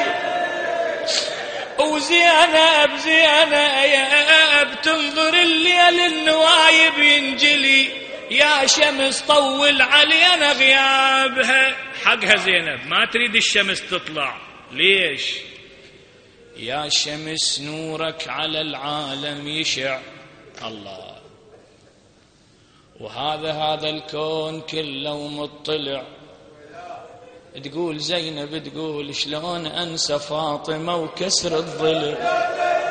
وزينب زينب يا بتنظر الليل النوايب ينجلي يا شمس طول علينا غيابها حقها زينب ما تريد الشمس تطلع ليش يا شمس نورك على العالم يشع الله وهذا هذا الكون كله مطلع تقول زينب تقول شلون أنسى فاطمة وكسر الضلع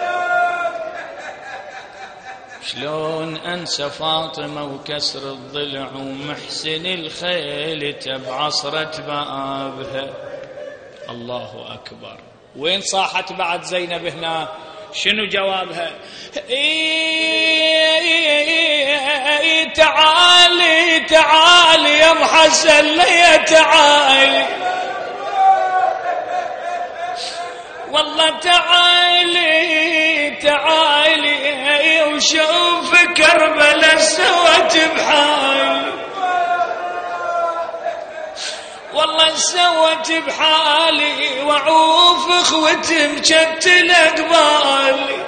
شلون أنسى فاطمة وكسر الضلع ومحسن الخيل بعصرة بابها الله أكبر وين صاحت بعد زينب هنا شنو جوابها إيه تعالي تعالي يا محسن لي تعالي والله تعالي تعالي وشوف كربلاء سوت بحالي والله سوت بحالي وعوف اخوتي مشتل قبالي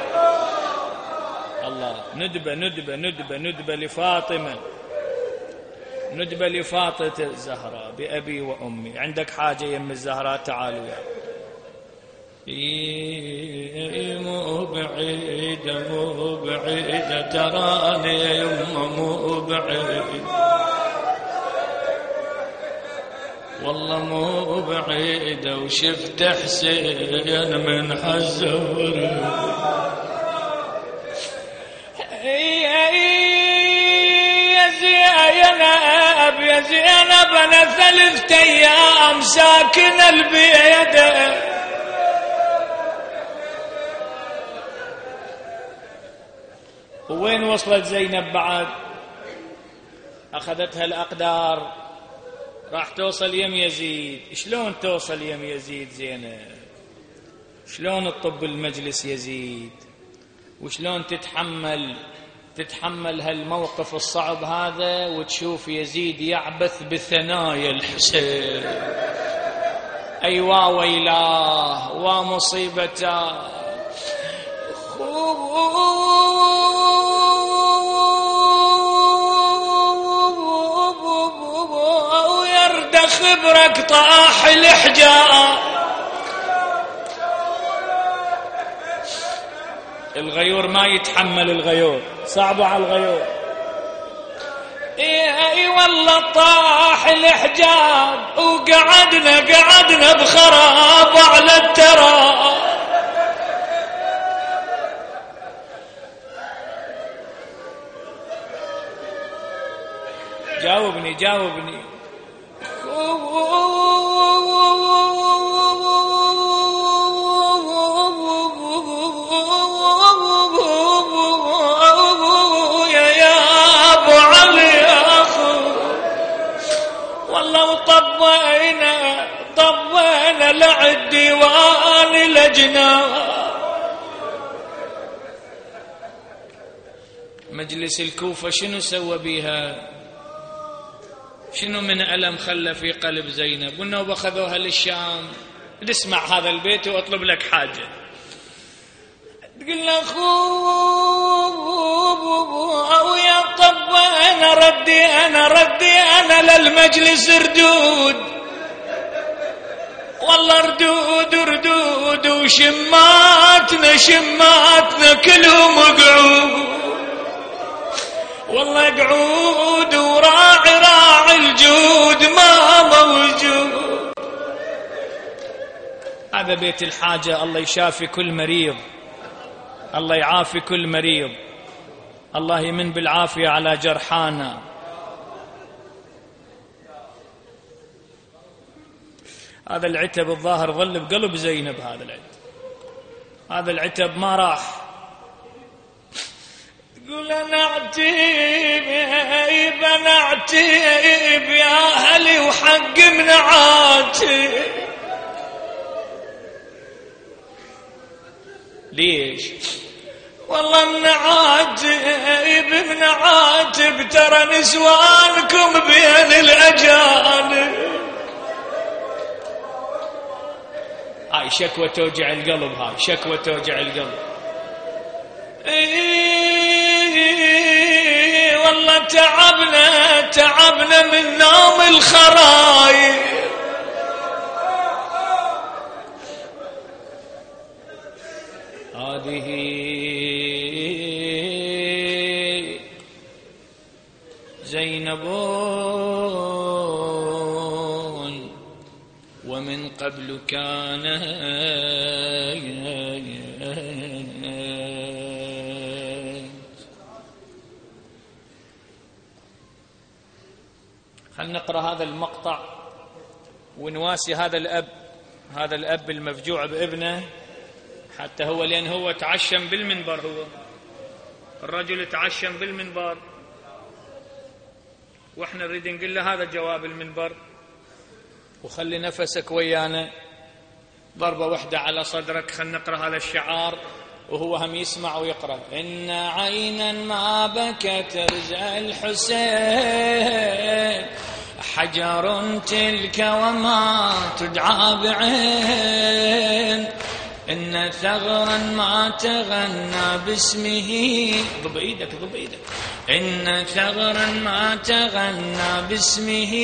الله ندبه ندبه ندبه ندبه لفاطمه ندبه لفاطمه الزهراء بأبي وأمي عندك حاجه يم الزهراء تعالوا إيه مو بعيده مو بعيده تراني يمه مو بعيده والله مو بعيدة وشفت حسين من حزور. يا زينب يا زينب أنا ثلاثة أيام ساكن البيت. وين وصلت زينب بعد؟ أخذتها الأقدار راح توصل يم يزيد. شلون توصل يم يزيد زينب؟ شلون تطب المجلس يزيد؟ وشلون تتحمل تتحمل هالموقف الصعب هذا وتشوف يزيد يعبث بثنايا الحسين؟ أيوا ويلاه ومصيبته. ويرد خبرك طاح الحجاب. الغيور ما يتحمل، الغيور صعب على الغيور. اي والله طاح الحجاب وقعدنا قعدنا بخراب على التراب. جاوبني جاوبني. طبينا طبينا لعالديوان لجنا. مجلس الكوفة شنو سوى بيها؟ شنو من ألم خلى في قلب زينب؟ والنوبة خذوها للشام. اسمع هذا البيت واطلب لك حاجة. تقول له أو يا طب أنا ردي أنا ردي أنا للمجلس ردود. والله ردود ردود وشماتنا شماتنا كلهم قعود. والله قعود وراعي راعي الجود ما موجود. هذا بيت الحاجة. الله يشافي كل مريض، الله يعافي كل مريض، الله يمن بالعافية على جرحانا. هذا العتب الظاهر ظل بقلب زينب. هذا العتب هذا العتب ما راح. تقول أنا أعتيب أنا أعتيب يا أهلي وحق من عاتب. ليش؟ والله من عاتب من عاتب ترى نسوانكم بين الأجانب. هاي شكوى توجع القلب، هاي شكوى توجع القلب. إيه والله تعبنا تعبنا من نوم الخرايب. هذه زينب ومن قبل كان. خلنا نقرأ هذا المقطع ونواسي هذا الأب، هذا الأب المفجوع بابنه. حتى هو لأن هو تعشم بالمنبر، هو الرجل تعشم بالمنبر، وإحنا نريد نقول له هذا جواب المنبر. وخلي نفسك ويانا ضربة واحدة على صدرك. خلنا نقرأ هذا الشعار وهو هم يسمع ويقرأ. إن عينا ما بكت رجع الحسين حجر تلك وما تدعى بعين. إن ثغرا ما تغنى باسمه. ضب ايدك ضب ايدك. إن ثغرا ما تغنى باسمه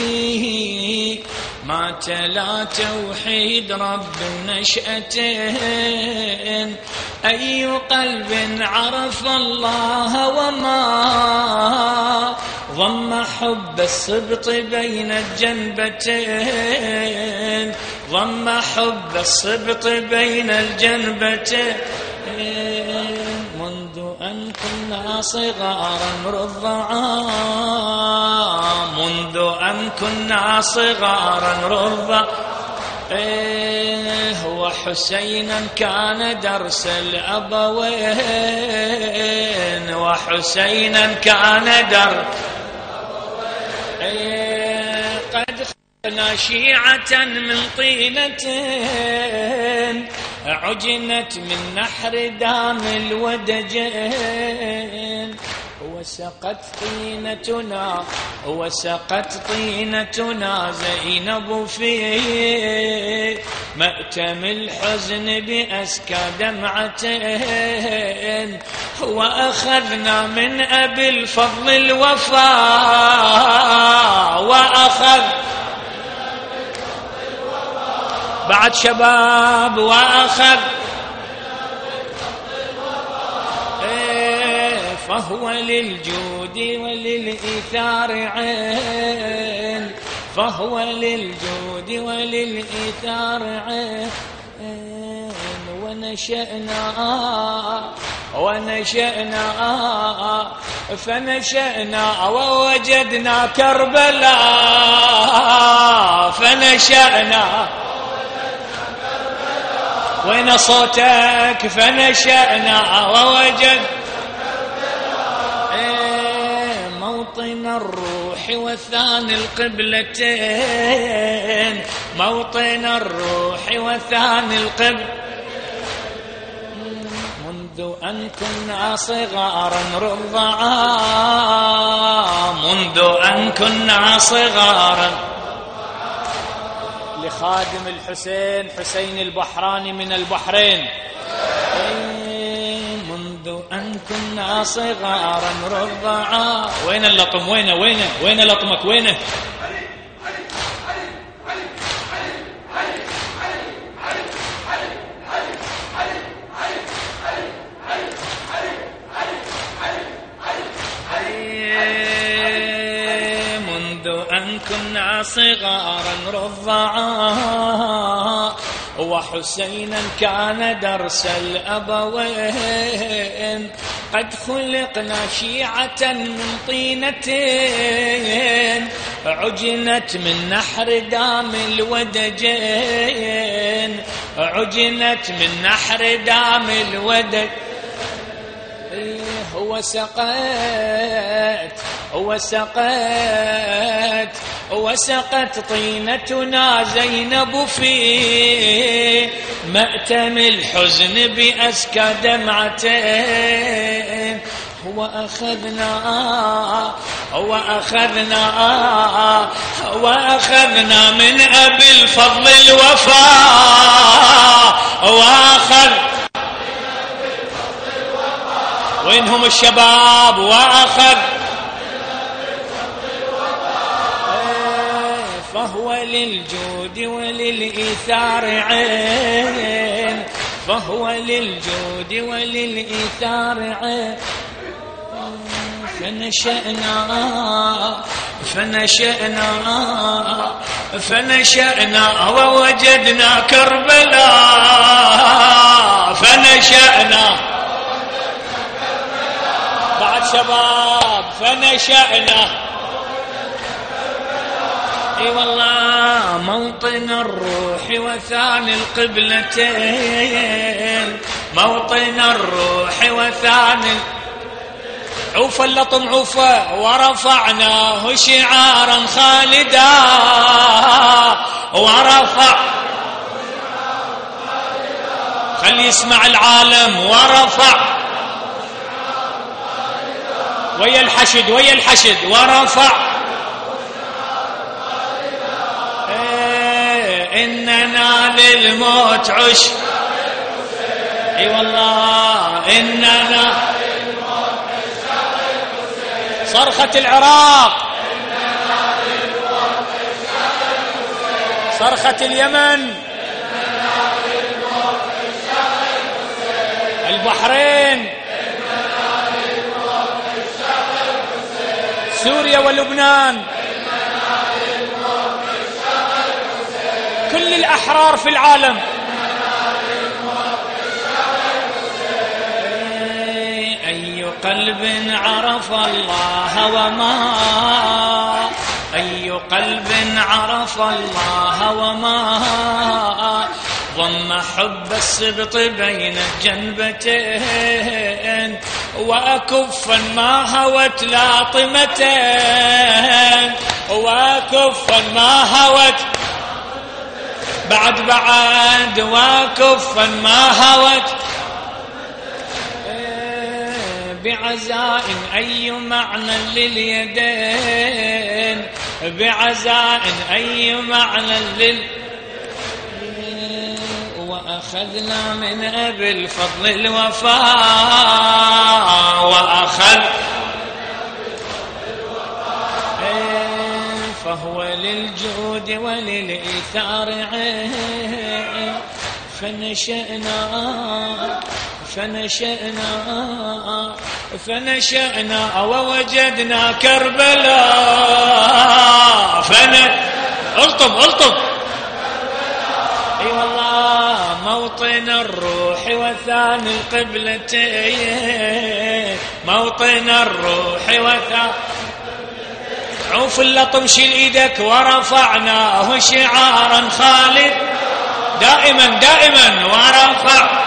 ما تلا توحيد رب النشأتين. أي قلب عرف الله وما ضم حب السبط بين الجنبتين ضم حب السبط بين الجنبتين منذ أن كنا صغارا رضعا منذ أن كنا صغارا رضعا إيه وحسينا كان درس الأبوين وحسينا كان درس إيه قد خلقنا شيعة من طينة عجنت من نحر دام الودجين وسقت طينتنا وسقت طينتنا زينب في مأتم الحزن بأسكى دمعتين وأخذنا من أبي الفضل الوفاء وأخذ بعد شباب وأخذ فهو للجود وللإيثار عين فهو للجود وللإيثار عين ونشأنا ونشأنا فنشأنا ووجدنا كربلاء فنشأنا وين صوتك فنشأنا ووجد موطن الروح وثاني القبلتين موطن الروح وثاني القبل منذ أن كنا صغارا رضعا منذ أن كنا صغارا لخادم الحسين حسين البحراني من البحرين منذ أن كنا صغارا رضعا وين اللطم وينه وينه وين لطمك وينه منذ أن كنا صغارا رضعا وحسينا كان درس الأبوين قد خلقنا شيعة من طينة عجنت من نحر دام الودجين عجنت من نحر دام الودج وسقت وسقت وسقت طينتنا زينب في مأتم الحزن بأسكى دمعتين وأخذنا وأخذنا وأخذنا من أبي الفضل الوفاء وأخذ وينهم الشباب وأخذ فهو للجود وللإيثار عين فهو للجود وللإيثار عين فنشأنا فنشأنا فنشأنا ووجدنا كربلاء فنشأنا بعد شباب فنشأنا اي والله موطن الروح وثاني القبلتين موطن الروح وثاني عوف اللطم عوفه ورفعناه شعارا خالدا ورفع خلي يسمع العالم ورفع ويا الحشد ويا الحشد ورفع إيه إننا للموت عش اي والله إننا صرخة العراق صرخة اليمن البحرين سوريا سوريا ولبنان، كل الأحرار في العالم. أي قلب عرف الله وما أي قلب عرف الله وما ضم حب السبط بين الجنبتين وأكفا ما هوت لاطمتين وأكفا ما هوت بعد بعد وأكفا ما هوت بعزاء أي معنى لليدين بعزاء أي معنى لل وأخذنا من أبي الفضل الوفاء وأخذ فهو للجود وللإيثار فنشأنا فنشأنا فنشأنا ووجدنا كربلاء فن الطم الطم اي والله موطن الروح وثاني القبلتين موطن الروح وثاني عوف اللطم شيل ايدك ورفعناه شعارا خالد دائما دائما ورفع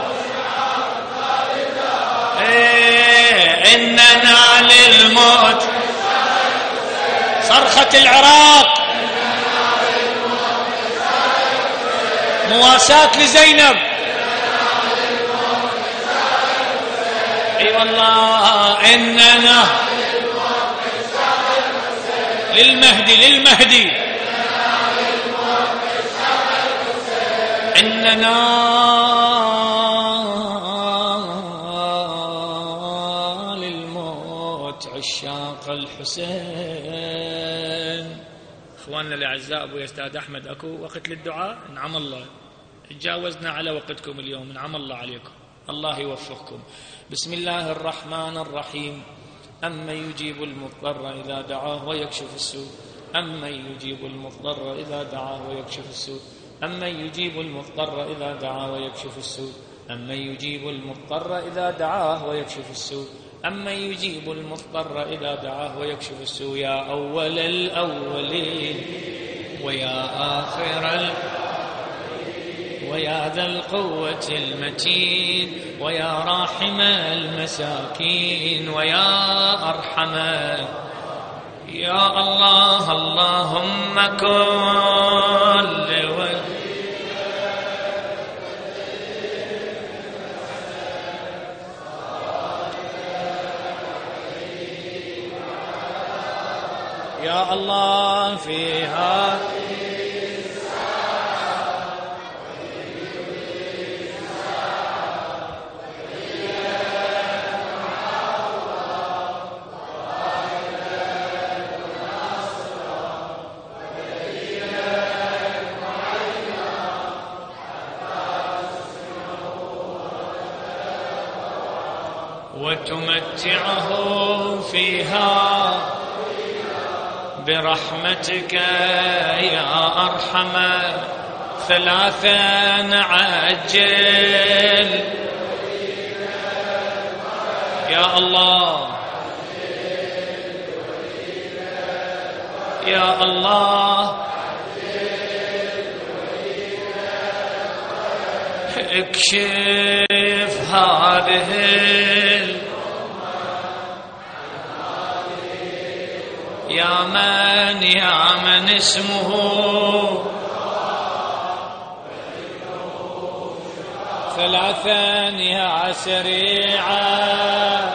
إننا للموت صرخة العراق مواساة لزينب اي والله إننا للمهدي للمهدي إننا عشاق الحسين. اخواننا الاعزاء ابو استاذ احمد اكو وقت للدعاء؟ نعم الله تجاوزنا على وقتكم اليوم، نعم الله عليكم، الله يوفقكم. بسم الله الرحمن الرحيم. أمن يجيب المضطر إذا دعاه ويكشف السوء أمن يجيب المضطر إذا دعاه ويكشف السوء أمن يجيب المضطر إذا دعاه ويكشف السوء أمن يجيب المضطر إذا دعاه ويكشف السوء أمن يجيب المضطر إذا دعاه ويكشف السوء يا أول الأولين ويا آخر ال ويا ذا القوة المتين ويا راحم المساكين ويا أرحم يا الله اللهم كل ولي يا الله في هذه وتمتعه فيها برحمتك يا أرحم ثلاثا عجل يا الله يا الله اكشف هذه يا من يا من اسمه ثلاثا يا سريعا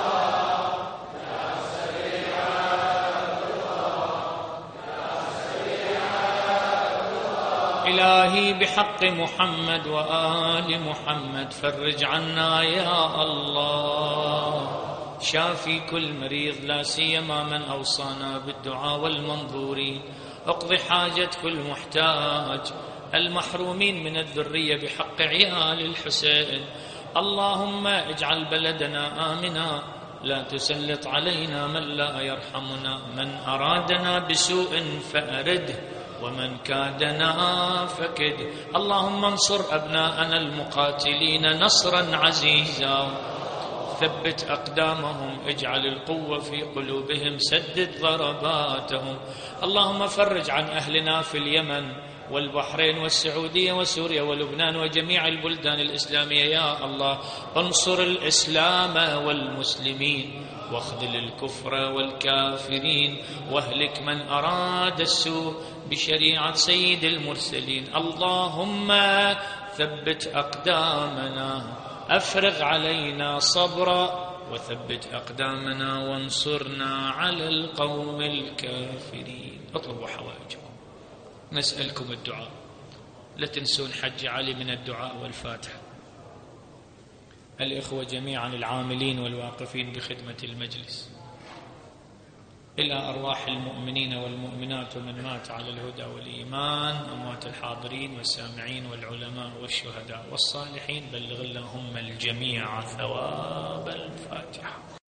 إلهي بحق محمد وآل محمد فرج عنا يا الله شافي كل مريض لا سيما من أوصانا بالدعاء والمنظورين اقض حاجة كل محتاج المحرومين من الذرية بحق عيال الحسين اللهم اجعل بلدنا آمنا لا تسلط علينا من لا يرحمنا، من أرادنا بسوء فأرده ومن كادنا فكد. اللهم انصر أبناءنا المقاتلين نصرا عزيزا، ثبت أقدامهم، اجعل القوة في قلوبهم، سدد ضرباتهم. اللهم فرج عن أهلنا في اليمن والبحرين والسعودية وسوريا ولبنان وجميع البلدان الإسلامية يا الله. انصر الإسلام والمسلمين واخذل الكفر والكافرين، واهلك من أراد السوء بشريعة سيد المرسلين. اللهم ثبت أقدامنا، أفرغ علينا صبرا، وثبت أقدامنا وانصرنا على القوم الكافرين. اطلبوا حوائجكم، نسألكم الدعاء، لا تنسون حج علي من الدعاء والفاتحة. الإخوة جميعا العاملين والواقفين بخدمة المجلس، إلى أرواح المؤمنين والمؤمنات ومن مات على الهدى والإيمان، أموات الحاضرين والسامعين والعلماء والشهداء والصالحين، بلغ اللهم الجميع ثواب الفاتحة.